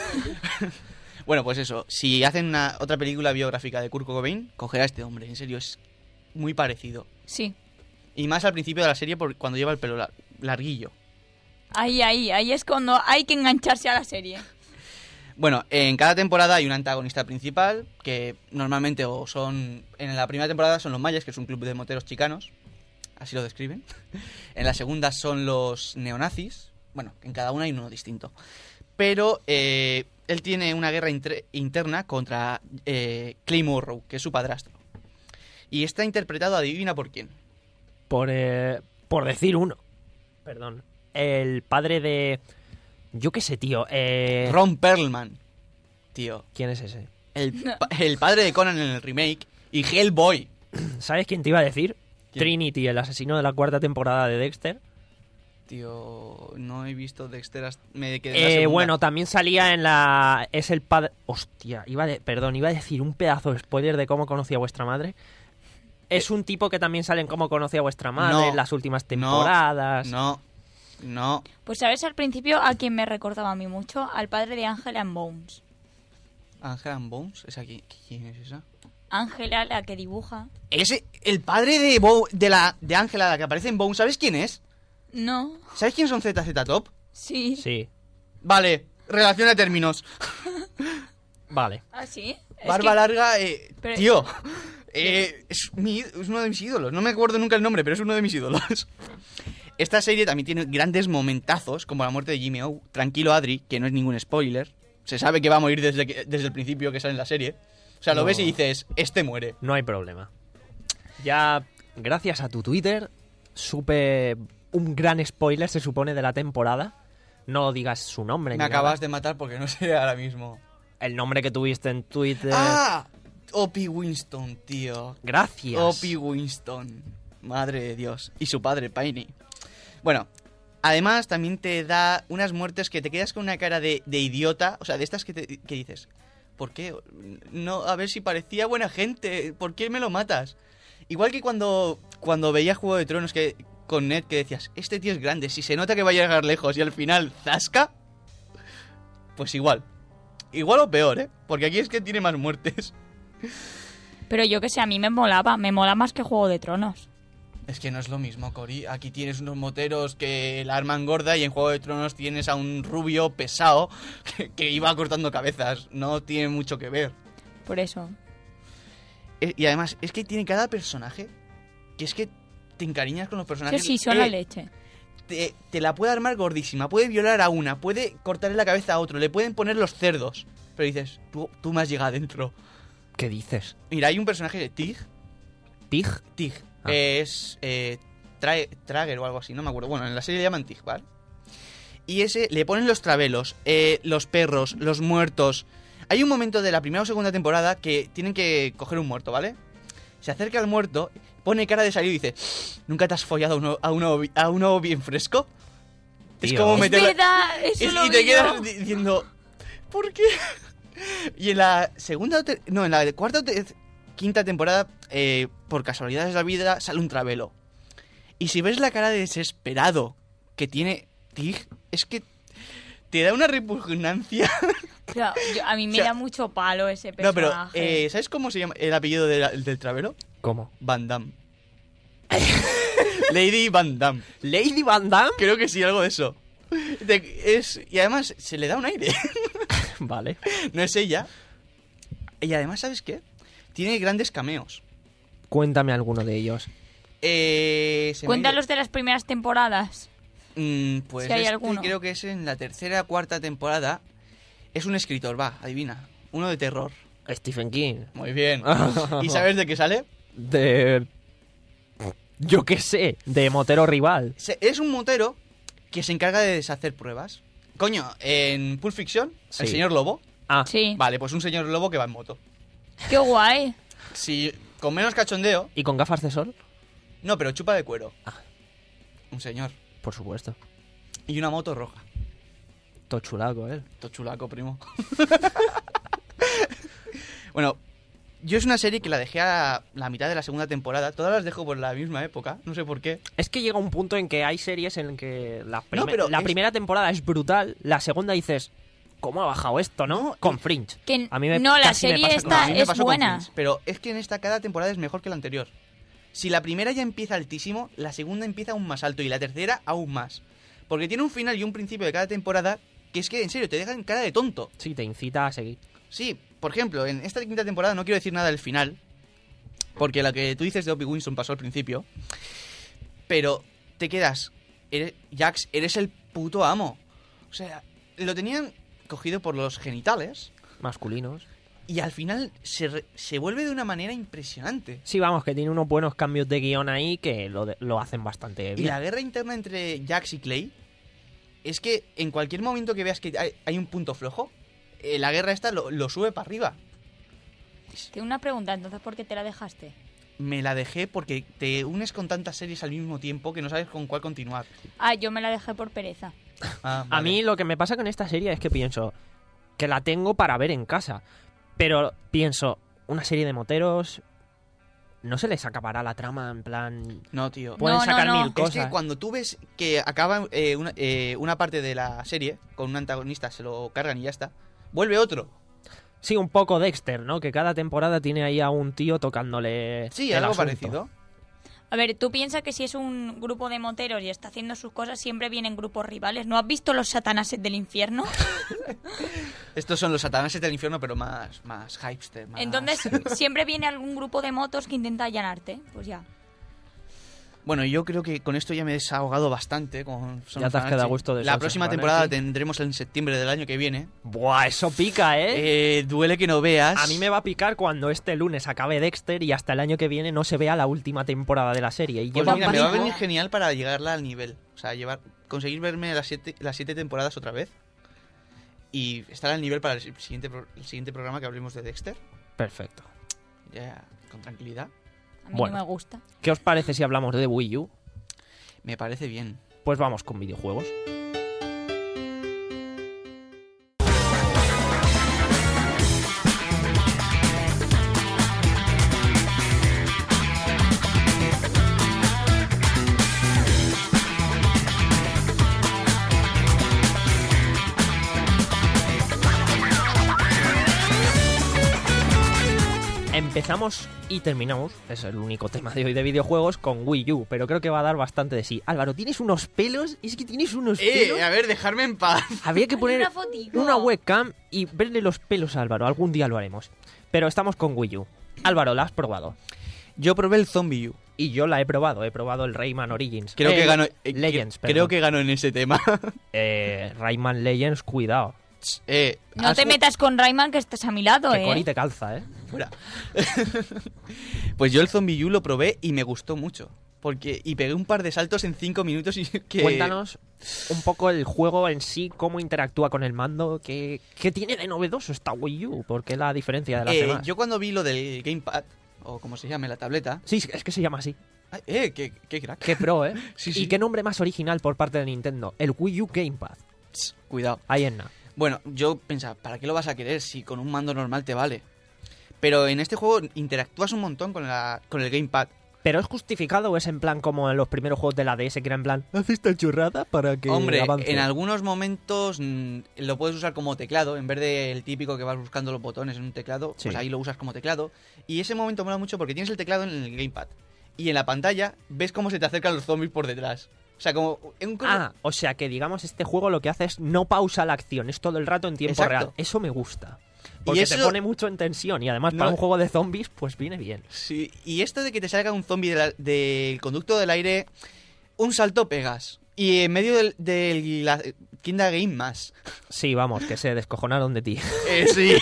Bueno, pues eso, si hacen una, otra película biográfica de Kurt Cobain, cogerá a este hombre, en serio, es muy parecido. Sí. Y más al principio de la serie por cuando lleva el pelo lar- larguillo. Ahí, ahí, ahí es cuando hay que engancharse a la serie. Bueno, en cada temporada hay un antagonista principal, que normalmente o son... En la primera temporada son los mayas, que es un club de moteros chicanos, así lo describen. En la segunda son los neonazis, bueno, en cada una hay uno distinto. Pero eh, él tiene una guerra intre- interna contra eh, Clay Morrow, que es su padrastro. Y está interpretado, adivina por quién. Por, eh, por decir uno. Perdón. El padre de... Yo qué sé, tío. Eh... Ron Perlman, tío. ¿Quién es ese? El, pa- el padre de Conan en el remake y Hellboy. ¿Sabes quién te iba a decir? ¿Quién? Trinity, el asesino de la cuarta temporada de Dexter. Tío, no he visto Dexter. hasta- Me quedé en la Eh, segunda. bueno, también salía en la... Es el padre... Hostia, iba de... Perdón, iba a decir un pedazo de spoiler de cómo conocí a vuestra madre. Es un tipo que también sale en Cómo conocí a vuestra madre No, en las últimas no, temporadas. No, no. Pues sabes al principio a quien me recordaba a mí mucho, al padre de Angela and Bones. Angela and Bones, ¿es aquí? ¿Quién es esa? Ángela, la que dibuja. Ese, el padre de Bo- de la de Ángela, la que aparece en Bones, ¿sabes quién es? No, ¿Sabes quién son Z Z Top? sí. Sí, Vale, relación de términos. vale. ¿Ah, sí? Es Barba que- larga, eh, Pero- tío. eh, es, mi- es uno de mis ídolos. No me acuerdo nunca el nombre, pero es uno de mis ídolos. Esta serie también tiene grandes momentazos, como la muerte de Jimmy O. Tranquilo, Adri, que no es ningún spoiler. Se sabe que va a morir desde, que, desde el principio que sale en la serie. O sea, lo No. ves y dices, este muere. No hay problema. Ya, gracias a tu Twitter, supe un gran spoiler, se supone, de la temporada. No digas su nombre. Me ni acabas nada. de matar porque no sé ahora mismo. El nombre que tuviste en Twitter. ¡Ah! Opie Winston, tío. Gracias. Opie Winston. Madre de Dios. Y su padre, Piney. Bueno, además también te da unas muertes que te quedas con una cara de, de idiota. O sea, de estas que, te, que dices, ¿por qué? No, a ver si parecía buena gente. ¿Por qué me lo matas? Igual que cuando, cuando veía Juego de Tronos que, con Ned que decías, este tío es grande, si se nota que va a llegar lejos y al final zasca, pues igual. Igual o peor, ¿eh? Porque aquí es que tiene más muertes. Pero yo que sé, a mí me molaba. Me mola más que Juego de Tronos. Es que no es lo mismo, Cori. Aquí tienes unos moteros que la arman gorda y en Juego de Tronos tienes a un rubio pesado que, que iba cortando cabezas. No tiene mucho que ver. Por eso. Eh, Y además, es que tiene cada personaje que es que te encariñas con los Sí, personajes. sí, son Eh, la leche. te, te la puede armar gordísima, puede violar a una, puede cortarle la cabeza a otro, le pueden poner los cerdos. Pero dices, tú, tú me has llegado adentro. ¿Qué dices? Mira, hay un personaje de Tig. ¿Tig? Tig. Ah. Es eh, Tra- Trager o algo así, no me acuerdo. Bueno, en la serie le llaman Tig, ¿vale? Y ese le ponen los travelos, eh, los perros, los muertos. Hay un momento de la primera o segunda temporada que tienen que coger un muerto, ¿vale? Se acerca al muerto, pone cara de salir y dice, ¿nunca te has follado a uno, a uno, bi- a uno bien fresco? Es Tío. como Es meterla- verdad, eso es- lo y te vi quedas yo. di- diciendo, ¿por qué? Y en la segunda, o ter- no, en la cuarta o ter- quinta temporada, eh, por casualidades de la vida, sale un travelo. Y si ves la cara de desesperado que tiene Tig, es que te da una repugnancia. Claro, yo- a mí me O sea, da mucho palo ese No, pero, personaje. eh, ¿sabes cómo se llama el apellido de la- del travelo? ¿Cómo? Van Damme. Lady Van Damme. ¿Lady Van Damme? Creo que sí, algo de eso. De- es, y además se le da un aire. Vale. No es ella. Y además, ¿sabes qué? Tiene grandes cameos. Cuéntame alguno de ellos. Eh, se me ha Cuéntalos de las primeras temporadas. ido- Mm, pues si hay este alguno. creo que es en la tercera o cuarta temporada. Es un escritor, va, adivina. Uno de terror. Stephen King. Muy bien. ¿Y sabes de qué sale? De... Yo qué sé, de Motero Rival. Se- Es un motero que se encarga de deshacer pruebas. Coño, en Pulp Fiction, el Sí. señor lobo. Ah, Sí. Vale, pues un señor lobo que va en moto. Qué guay. Si con menos cachondeo, ¿y con gafas de sol? no, pero chupa de cuero. Ah. Un señor. Por supuesto. Y una moto roja. Todo chulaco, ¿eh? Todo chulaco, primo. Bueno, yo es una serie que la dejé a la mitad de la segunda temporada. Todas las dejo por la misma época, no sé por qué. Es que llega un punto en que hay series en que la, prime- pero la es- primera temporada es brutal, la segunda dices, ¿cómo ha bajado esto, no? No, Con y- Fringe. Que A mí me, no, la casi me serie pasa esta con- a mí me es pasó con buena. Friends, pero es que en esta cada temporada es mejor que la anterior. Si la primera ya empieza altísimo, la segunda empieza aún más alto y la tercera aún más. Porque tiene un final y un principio de cada temporada que es que, en serio, te dejan cara de tonto. Sí, te incita a seguir. Sí, por ejemplo, en esta quinta temporada no quiero decir nada del final, porque lo que tú dices de Opie Winston pasó al principio, pero te quedas, eres, Jax, eres el puto amo. O sea, lo tenían cogido por los genitales Masculinos. y al final se, re- se vuelve de una manera impresionante. Sí, vamos, que tiene unos buenos cambios de guión ahí que lo, de- lo hacen bastante Y bien. la guerra interna entre Jax y Clay es que en cualquier momento que veas que hay, hay un punto flojo, eh, la guerra esta lo, lo sube para arriba. Tengo una pregunta, entonces, ¿por qué te la dejaste? Me la dejé porque te unes con tantas series al mismo tiempo que no sabes con cuál continuar. Ah, yo me la dejé por pereza. Ah, A vale. mí lo que me pasa con esta serie es que pienso que la tengo para ver en casa. Pero pienso, una serie de moteros, ¿no se les acabará la trama en plan... No, tío. Pueden No, no, sacar no. mil Es cosas? que cuando tú ves que acaba eh, una, eh, una parte de la serie con un antagonista, se lo cargan y ya está, vuelve otro. Sí, un poco Dexter, ¿no? Que cada temporada tiene ahí a un tío tocándole Sí, el algo asunto. parecido. A ver, tú piensas que si es un grupo de moteros y está haciendo sus cosas, siempre vienen grupos rivales. ¿No has visto los satanases del infierno? Estos son los satanases del infierno, pero más, más hypester. Más... Entonces, siempre viene algún grupo de motos que intenta allanarte. Pues ya. Bueno, yo creo que con esto ya me he desahogado bastante. Con Son Ya of te has quedado a Anarchy. gusto de La Sons of próxima Anarchy. temporada la tendremos en septiembre del año que viene. Buah, eso pica, ¿eh? Eh, duele que no veas. A mí me va a picar cuando este lunes acabe Dexter y hasta el año que viene no se vea la última temporada de la serie. Y Pues lleva mira, me va a varios- venir genial para llegarla al nivel. O sea, llevar, conseguir verme las siete, las siete temporadas otra vez. Y estar al nivel para el siguiente, pro- el siguiente programa que hablemos de Dexter. Perfecto. Ya, con tranquilidad. A mí Bueno. no me gusta. ¿Qué os parece si hablamos de Wii U? Me parece bien. Pues vamos con videojuegos. Empezamos y terminamos, es el único tema de hoy de videojuegos, con Wii U, pero creo que va a dar bastante de sí. Álvaro, ¿tienes unos pelos? Es que tienes unos pelos. Eh, a ver, dejarme en paz. Habría que Hay poner una fotico. una webcam y verle los pelos a Álvaro. Algún día lo haremos. Pero estamos con Wii U. Álvaro, ¿la has probado? Yo probé el Zombie U. Y yo la he probado. He probado el Rayman Origins. Creo Eh, que ganó. eh, Legends, cre- perdón. Creo que ganó en ese tema. Eh, Rayman Legends, cuidado. eh, No has te ju- metas con Rayman que estás a mi lado, Que ¿eh? Cori te calza, ¿eh? Fuera. Pues yo el Zombie U lo probé y me gustó mucho. Porque, y pegué un par de saltos en cinco minutos y que... Cuéntanos un poco el juego en sí, cómo interactúa con el mando, qué, qué tiene de novedoso esta Wii U, porque la diferencia de las Eh, demás. yo cuando vi lo del Gamepad, o como se llame, la tableta... Sí, es que se llama así. Ay, eh, qué, qué crack. Qué pro, ¿eh? Sí, sí. Y qué nombre más original por parte de Nintendo. El Wii U Gamepad. Tss, cuidado. Ahí en nada. Bueno, yo pensaba, ¿para qué lo vas a querer si con un mando normal te vale? Pero en este juego interactúas un montón con, la, con el Gamepad. ¿Pero es justificado o es en plan como en los primeros juegos de la D S que era en plan haz esta chorrada para que Hombre, avance? en algunos momentos mm, lo puedes usar como teclado, en vez del típico que vas buscando los botones en un teclado, Sí. pues ahí lo usas como teclado. Y ese momento mola mucho porque tienes el teclado en el Gamepad. Y en la pantalla ves cómo se te acercan los zombies por detrás. O sea, como... En un corro- Ah, o sea que digamos este juego lo que hace es no pausa la acción, es todo el rato en tiempo Exacto. real. Eso me gusta. Porque te eso- pone mucho en tensión y además No- para un juego de zombies pues viene bien. Sí, y esto de que te salga un zombie de la- del conducto del aire, un salto pegas. Y en medio del, del la Kinda Game más. Sí, vamos, que se descojonaron de ti. Eh, sí.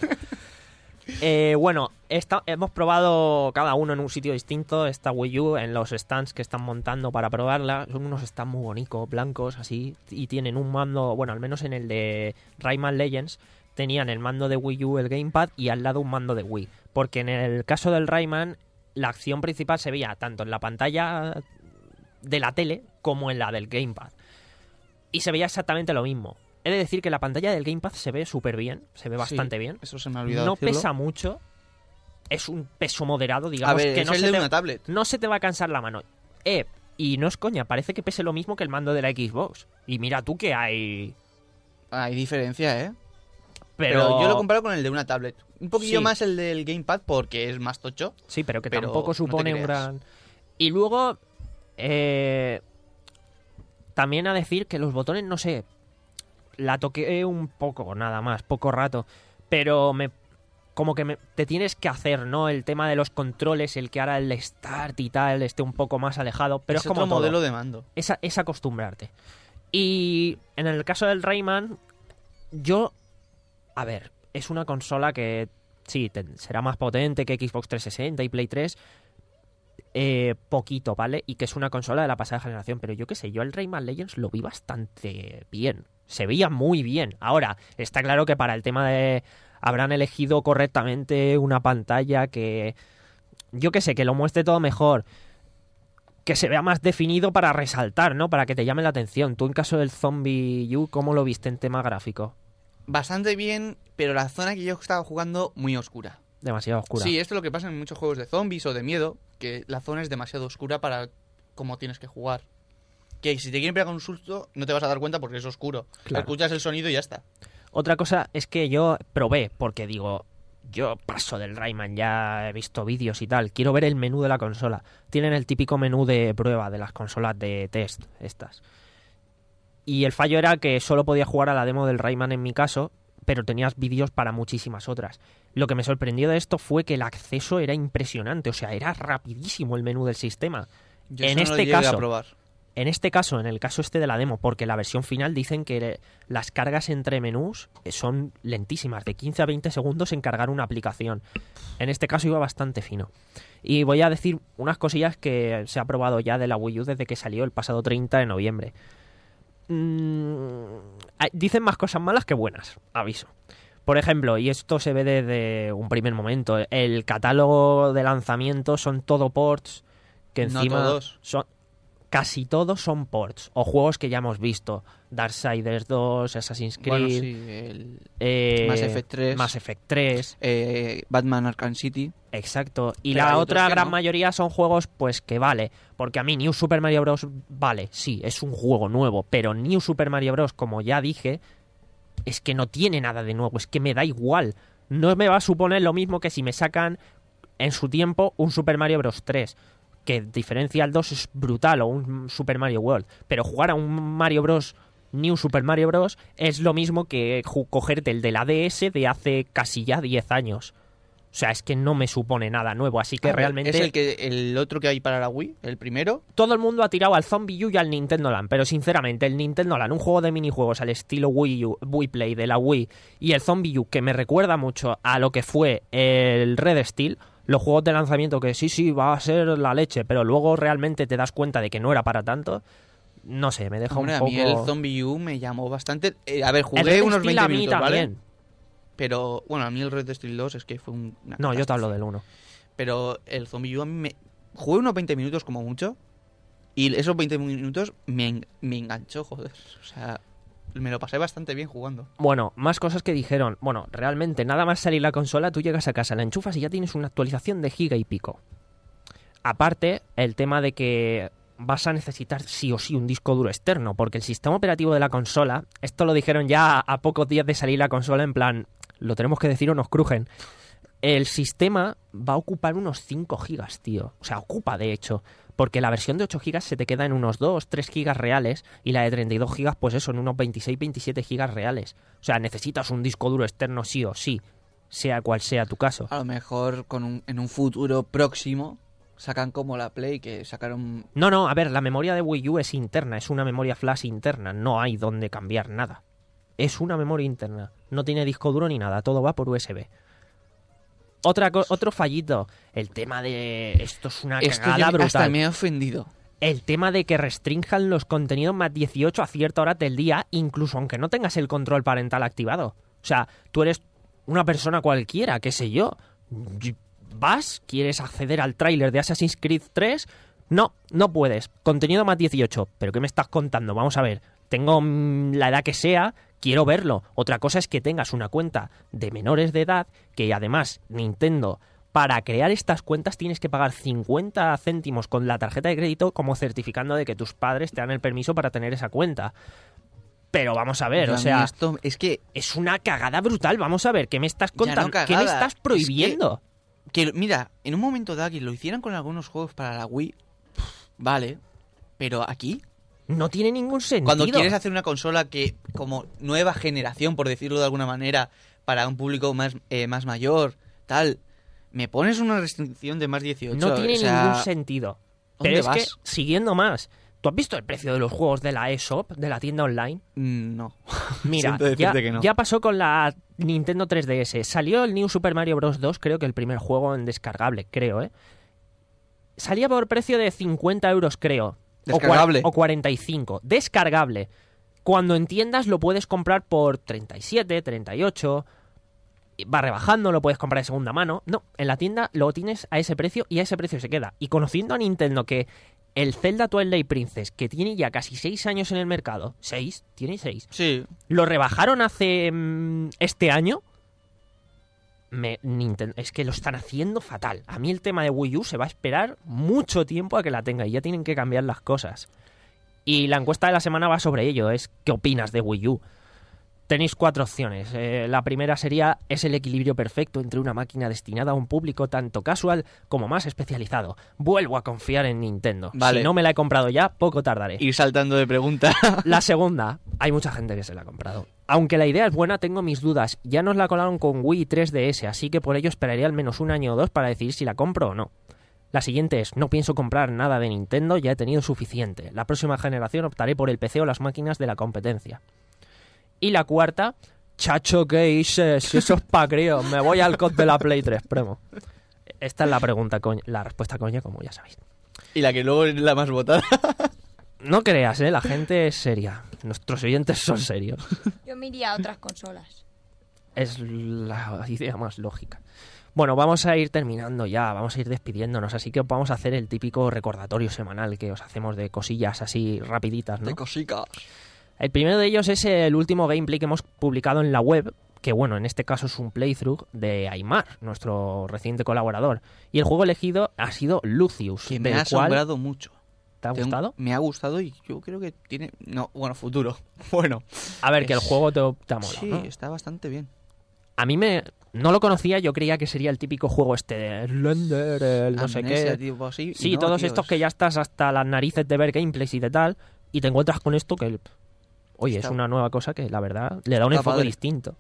Eh, bueno, esta- hemos probado cada uno en un sitio distinto esta Wii U en los stands que están montando para probarla. Son unos stands muy bonitos, blancos, así, y tienen un mando, bueno, al menos en el de Rayman Legends, tenían el mando de Wii U, el Gamepad, y al lado un mando de Wii. Porque en el caso del Rayman, la acción principal se veía tanto en la pantalla de la tele como en la del Gamepad. Y se veía exactamente lo mismo. He de decir que la pantalla del Gamepad se ve súper bien, se ve bastante Sí, bien. Eso se me ha olvidado No decirlo. pesa mucho. Es un peso moderado, digamos, A ver, que es no el se, de te, una tablet. no se te va a cansar la mano. Eh, y no es coña, parece que pese lo mismo que el mando de la Xbox. Y mira tú que hay... Hay diferencia, ¿eh? Pero, Pero, yo lo comparo con el de una tablet. Un poquillo Sí. más el del Gamepad porque es más tocho. Sí, pero que pero tampoco no te supone un creas. gran... Y luego... Eh, también a decir que los botones, no sé... La toqué un poco, nada más, poco rato. Pero me... Como que me- te tienes que hacer, ¿no? El tema de los controles, el que ahora el start y tal esté un poco más alejado. Pero es, es como otro todo. modelo de mando. Es, a- es acostumbrarte. Y en el caso del Rayman, yo... A ver, es una consola que sí, te- será más potente que Xbox trescientos sesenta y Play tres. Eh, poquito, ¿vale? Y que es una consola de la pasada generación. Pero yo qué sé, yo el Rayman Legends lo vi bastante bien. Se veía muy bien. Ahora, está claro que para el tema de... Habrán elegido correctamente una pantalla que... Yo qué sé, que lo muestre todo mejor. Que se vea más definido para resaltar, ¿no? Para que te llame la atención. Tú en caso del Zombie U, ¿cómo lo viste en tema gráfico? Bastante bien, pero la zona que yo estaba jugando muy oscura. Demasiado oscura. Sí, esto es lo que pasa en muchos juegos de zombies o de miedo, que la zona es demasiado oscura para cómo tienes que jugar. Que si te quieren pegar un susto, no te vas a dar cuenta porque es oscuro. Claro. Escuchas el sonido y ya está. Otra cosa es que yo probé, porque digo, yo paso del Rayman, ya he visto vídeos y tal, quiero ver el menú de la consola. Tienen el típico menú de prueba de las consolas de test, estas. Y el fallo era que solo podía jugar a la demo del Rayman en mi caso, pero tenías vídeos para muchísimas otras. Lo que me sorprendió de esto fue que el acceso era impresionante, o sea, era rapidísimo el menú del sistema. Yo en eso no lo este llegué a caso, probar. en este caso, en el caso este de la demo, porque la versión final dicen que las cargas entre menús son lentísimas, de quince a veinte segundos en cargar una aplicación. En este caso iba bastante fino. Y voy a decir unas cosillas que se ha probado ya de la Wii U desde que salió el pasado treinta de noviembre. Mm, dicen más cosas malas que buenas, aviso. Por ejemplo, y esto se ve desde un primer momento, el catálogo de lanzamiento son todo ports que No encima todos. son casi todos son ports o juegos que ya hemos visto. Darksiders dos, Assassin's Creed, Bueno, sí, el eh, Mass Effect tres. Mass Effect tres, eh, Batman Arkham City. exacto. Y Pero la hay otra otros que gran no. mayoría son juegos pues que vale, porque a mí New Super Mario Bros. Vale, sí, es un juego nuevo, pero New Super Mario Bros., como ya dije, es que no tiene nada de nuevo, es que me da igual. No me va a suponer lo mismo que si me sacan en su tiempo un Super Mario Bros. tres, que diferencia al dos es brutal, o un Super Mario World. Pero jugar a un Mario Bros. New Super Mario Bros. Es lo mismo que ju- cogerte el de la D S de hace casi ya diez años. O sea, es que no me supone nada nuevo, así que A ver, realmente Es el, que, el otro que hay para la Wii, el primero. todo el mundo ha tirado al Zombie U y al Nintendo Land, pero sinceramente el Nintendo Land, un juego de minijuegos al estilo Wii U, Wii Play de la Wii, y el Zombie U, que me recuerda mucho a lo que fue el Red Steel, los juegos de lanzamiento que sí, sí, va a ser la leche, pero luego realmente te das cuenta de que no era para tanto, no sé, me deja Hombre, un a poco... mí el Zombie U me llamó bastante. Eh, a ver, El jugué Red unos Steel veinte a mí minutos, ¿vale? también. Pero, bueno, a mí el Red Steel dos es que fue un, una No, yo te hablo catástrofe. del uno. Pero el Zombie U a mí me... Jugué unos veinte minutos como mucho. Y esos veinte minutos me, en- me enganchó, joder. O sea, me lo pasé bastante bien jugando. Bueno, más cosas que dijeron. Bueno, realmente, nada más salir la consola, tú llegas a casa, la enchufas y ya tienes una actualización de giga y pico. Aparte, el tema de que vas a necesitar sí o sí un disco duro externo, porque el sistema operativo de la consola, esto lo dijeron ya a pocos días de salir la consola, en plan, lo tenemos que decir o nos crujen. El sistema va a ocupar unos cinco gigas, tío. O sea, ocupa de hecho. Porque la versión de ocho gigas se te queda en unos dos, tres gigas reales. Y la de treinta y dos gigas, pues eso, en unos veintiséis, veintisiete gigas reales. O sea, necesitas un disco duro externo sí o sí. Sea cual sea tu caso. A lo mejor con un- en un futuro próximo sacan como la Play, que sacaron... No, no, a ver, la memoria de Wii U es interna. Es una memoria flash interna. No hay donde cambiar nada. Es una memoria interna. No tiene disco duro ni nada. Todo va por U S B. Otra co- otro fallito. El tema de... Esto es una Esto cagada ya me- brutal. hasta me ha ofendido. El tema de que restrinjan los contenidos más dieciocho a cierta hora del día, incluso aunque no tengas el control parental activado. O sea, tú eres una persona cualquiera, qué sé yo. Y- ¿Vas? ¿Quieres acceder al tráiler de Assassin's Creed tres? No, no puedes. Contenido más dieciocho. ¿Pero qué me estás contando? Vamos a ver. Tengo mm, la edad que sea, quiero verlo. Otra cosa es que tengas una cuenta de menores de edad, que además Nintendo, para crear estas cuentas tienes que pagar cincuenta céntimos con la tarjeta de crédito como certificando de que tus padres te dan el permiso para tener esa cuenta. Pero vamos a ver, Yo o a mí sea, esto es que... es una cagada brutal. Vamos a ver, ¿qué me estás Ya no contando? ¿Qué cagada, me estás es que- prohibiendo? Que, mira, en un momento dado que lo hicieran con algunos juegos para la Wii, vale, pero aquí, No tiene ningún sentido. cuando quieres hacer una consola que, como nueva generación, por decirlo de alguna manera, para un público más, eh, más mayor, tal, me pones una restricción de más dieciocho. No tiene o sea, ningún sentido. Pero ¿dónde es vas? que, siguiendo más, ¿tú has visto el precio de los juegos de la eShop, de la tienda online? Mm, No. Mira, Siento ya, decirte que no. ya pasó con la Nintendo tres D S. Salió el New Super Mario Bros. dos, creo que el primer juego en descargable, creo, ¿eh? Salía por precio de cincuenta euros, creo. O cua- Descargable. O cuarenta y cinco. Descargable. Cuando en tiendas lo puedes comprar por treinta y siete, treinta y ocho. Va rebajando, lo puedes comprar de segunda mano. No, en la tienda lo tienes a ese precio y a ese precio se queda. Y conociendo a Nintendo que el Zelda Twilight Princess, que tiene ya casi seis años en el mercado, seis, tiene seis, Sí, lo rebajaron hace mm, este año. Me, Ninten- es que lo están haciendo fatal. A mí el tema de Wii U se va a esperar mucho tiempo a que la tenga y ya tienen que cambiar las cosas. Y la encuesta de la semana va sobre ello, es ¿qué opinas de Wii U? Tenéis cuatro opciones. Eh, la primera sería, es el equilibrio perfecto entre una máquina destinada a un público tanto casual como más especializado. Vuelvo a confiar en Nintendo. Vale. Si no me la he comprado ya, poco tardaré. ir saltando de pregunta. La segunda, hay mucha gente que se la ha comprado. Aunque la idea es buena, tengo mis dudas. Ya nos la colaron con Wii tres D S, así que por ello esperaría al menos un año o dos para decidir si la compro o no. La siguiente es, no pienso comprar nada de Nintendo, ya he tenido suficiente. La próxima generación optaré por el P C o las máquinas de la competencia. Y la cuarta, chacho, ¿qué dices? Si eso es pa' crío, me voy al C O D de la Play tres, primo. Esta es la pregunta, coña, la respuesta, coña, como ya sabéis. Y la que luego es la más votada. No creas, ¿eh? La gente es seria. Nuestros oyentes son serios. Yo me iría a otras consolas. Es la idea más lógica. Bueno, vamos a ir terminando ya, vamos a ir despidiéndonos, así que vamos a hacer el típico recordatorio semanal que os hacemos de cosillas así rapiditas, ¿no? De cositas. El primero de ellos es el último gameplay que hemos publicado en la web, que bueno, en este caso es un playthrough de Aymar, nuestro reciente colaborador. Y el juego elegido ha sido Lucius, Que me del ha cual- asombrado mucho. ¿Te ha Tengo- gustado? Me ha gustado y yo creo que tiene... No, bueno, futuro. Bueno. A ver, que el Es- juego te, te ha molado, Sí, ¿no? está bastante bien. A mí me... No lo conocía, yo creía que sería el típico juego este de Slender, el no sé Amnesia, qué. tipo así, y Sí, no, todos tío, estos es- que ya estás hasta las narices de ver gameplays y de tal, y te encuentras con esto que, oye, Está- es una nueva cosa que la verdad le da un Está enfoque padre. distinto.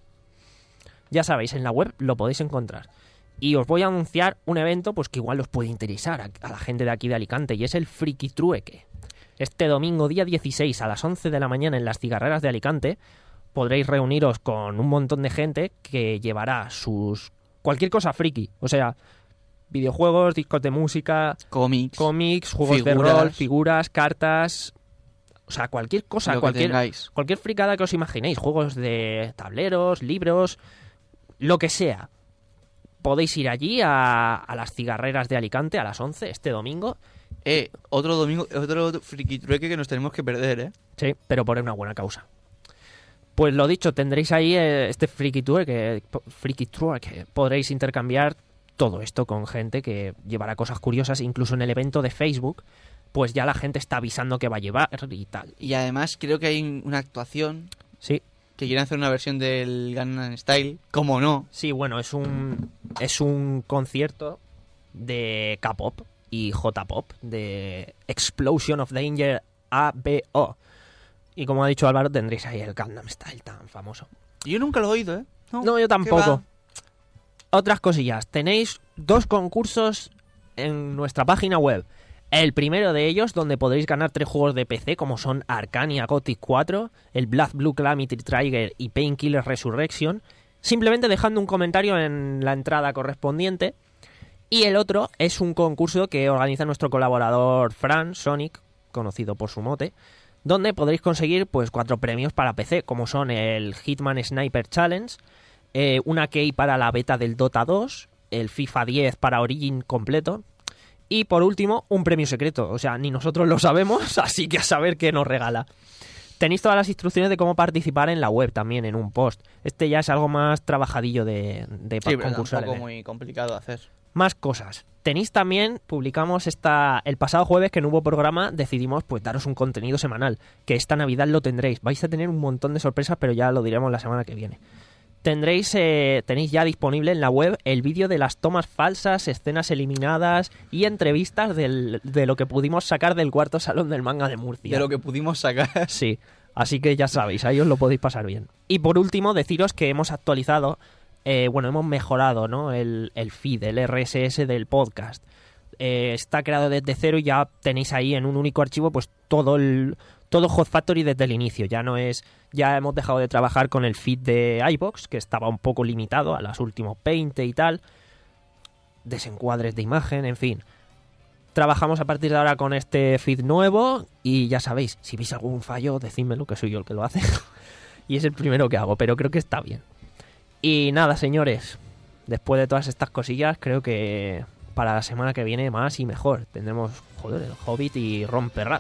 Ya sabéis, en la web lo podéis encontrar. Y os voy a anunciar un evento pues que igual os puede interesar a, a la gente de aquí de Alicante, y es el Friki Trueque. Este domingo, día dieciséis, a las once de la mañana en las cigarreras de Alicante, podréis reuniros con un montón de gente que llevará sus... cualquier cosa friki, o sea, videojuegos, discos de música, Cómics. cómics, juegos de Figuras. rol, figuras, cartas, o sea, cualquier cosa, lo que cualquier, tengáis. cualquier fricada que os imaginéis, juegos de tableros, libros, lo que sea. Podéis ir allí a, a las cigarreras de Alicante a las once este domingo. Eh, otro domingo, otro friki trueque que nos tenemos que perder, ¿eh? Sí, pero por una buena causa. Pues lo dicho, tendréis ahí eh, este Friki Tour que, Friki Tour que podréis intercambiar todo esto con gente que llevará cosas curiosas, incluso en el evento de Facebook, pues ya la gente está avisando que va a llevar y tal. Y además creo que hay una actuación Sí, que quieren hacer una versión del Gangnam Style, como no. sí, bueno, es un es un concierto de K-pop y J-pop de Explosion of Danger A B O. Y como ha dicho Álvaro, tendréis ahí el Gangnam Style tan famoso. Yo nunca lo he oído, ¿eh? No, yo ¿qué tampoco. va? Otras cosillas. Tenéis dos concursos en nuestra página web. El primero de ellos, donde podréis ganar tres juegos de P C, como son Arcania Gothic cuatro, el Black Blue Calamity Trigger y Painkiller Resurrection, simplemente dejando un comentario en la entrada correspondiente. Y el otro es un concurso que organiza nuestro colaborador Fran Sonic, conocido por su mote, donde podréis conseguir pues cuatro premios para P C, como son el Hitman Sniper Challenge, eh, una key para la beta del Dota dos, el FIFA diez para Origin completo, y por último, un premio secreto. O sea, ni nosotros lo sabemos, así que a saber qué nos regala. Tenéis todas las instrucciones de cómo participar en la web también, en un post. Este ya es algo más trabajadillo de, de Sí, pero concursar. tampoco muy complicado de hacer. Más cosas. Tenéis también, publicamos esta el pasado jueves que no hubo programa, decidimos pues daros un contenido semanal, que esta Navidad lo tendréis. Vais a tener un montón de sorpresas, pero ya lo diremos la semana que viene. Tendréis, eh, tenéis ya disponible en la web el vídeo de las tomas falsas, escenas eliminadas y entrevistas del- de lo que pudimos sacar del cuarto salón del manga de Murcia. De lo que pudimos sacar. Sí, así que ya sabéis, ahí os lo podéis pasar bien. Y por último, deciros que hemos actualizado, eh, bueno, hemos mejorado, ¿no? el, el feed, el R S S del podcast. Eh, está creado desde cero y ya tenéis ahí en un único archivo pues todo el todo Hot Factory desde el inicio. Ya no es, ya hemos dejado de trabajar con el feed de iVoox, que estaba un poco limitado a los últimos veinte y tal, desencuadres de imagen, en fin. Trabajamos a partir de ahora con este feed nuevo y ya sabéis, si veis algún fallo, decídmelo, que soy yo el que lo hace. Y es el primero que hago, pero creo que está bien. Y nada, señores, después de todas estas cosillas, creo que para la semana que viene más y mejor. Tendremos, joder, el Hobbit y Romperrap.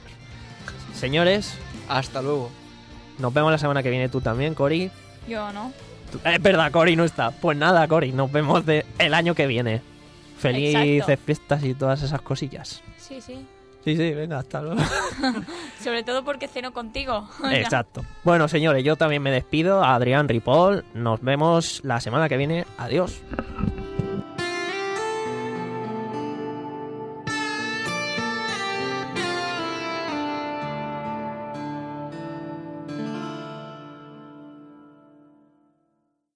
Señores, Hasta luego. nos vemos la semana que viene. Tú también, Cori. Yo no. Tú- Es verdad, Cori no está. Pues nada, Cori, nos vemos de el año que viene. Felices Exacto. fiestas y todas esas cosillas. Sí, sí. Sí, sí, venga, hasta luego. Sobre todo porque ceno contigo. Exacto. Bueno, señores, yo también me despido. Adrián Ripoll. Nos vemos la semana que viene. Adiós.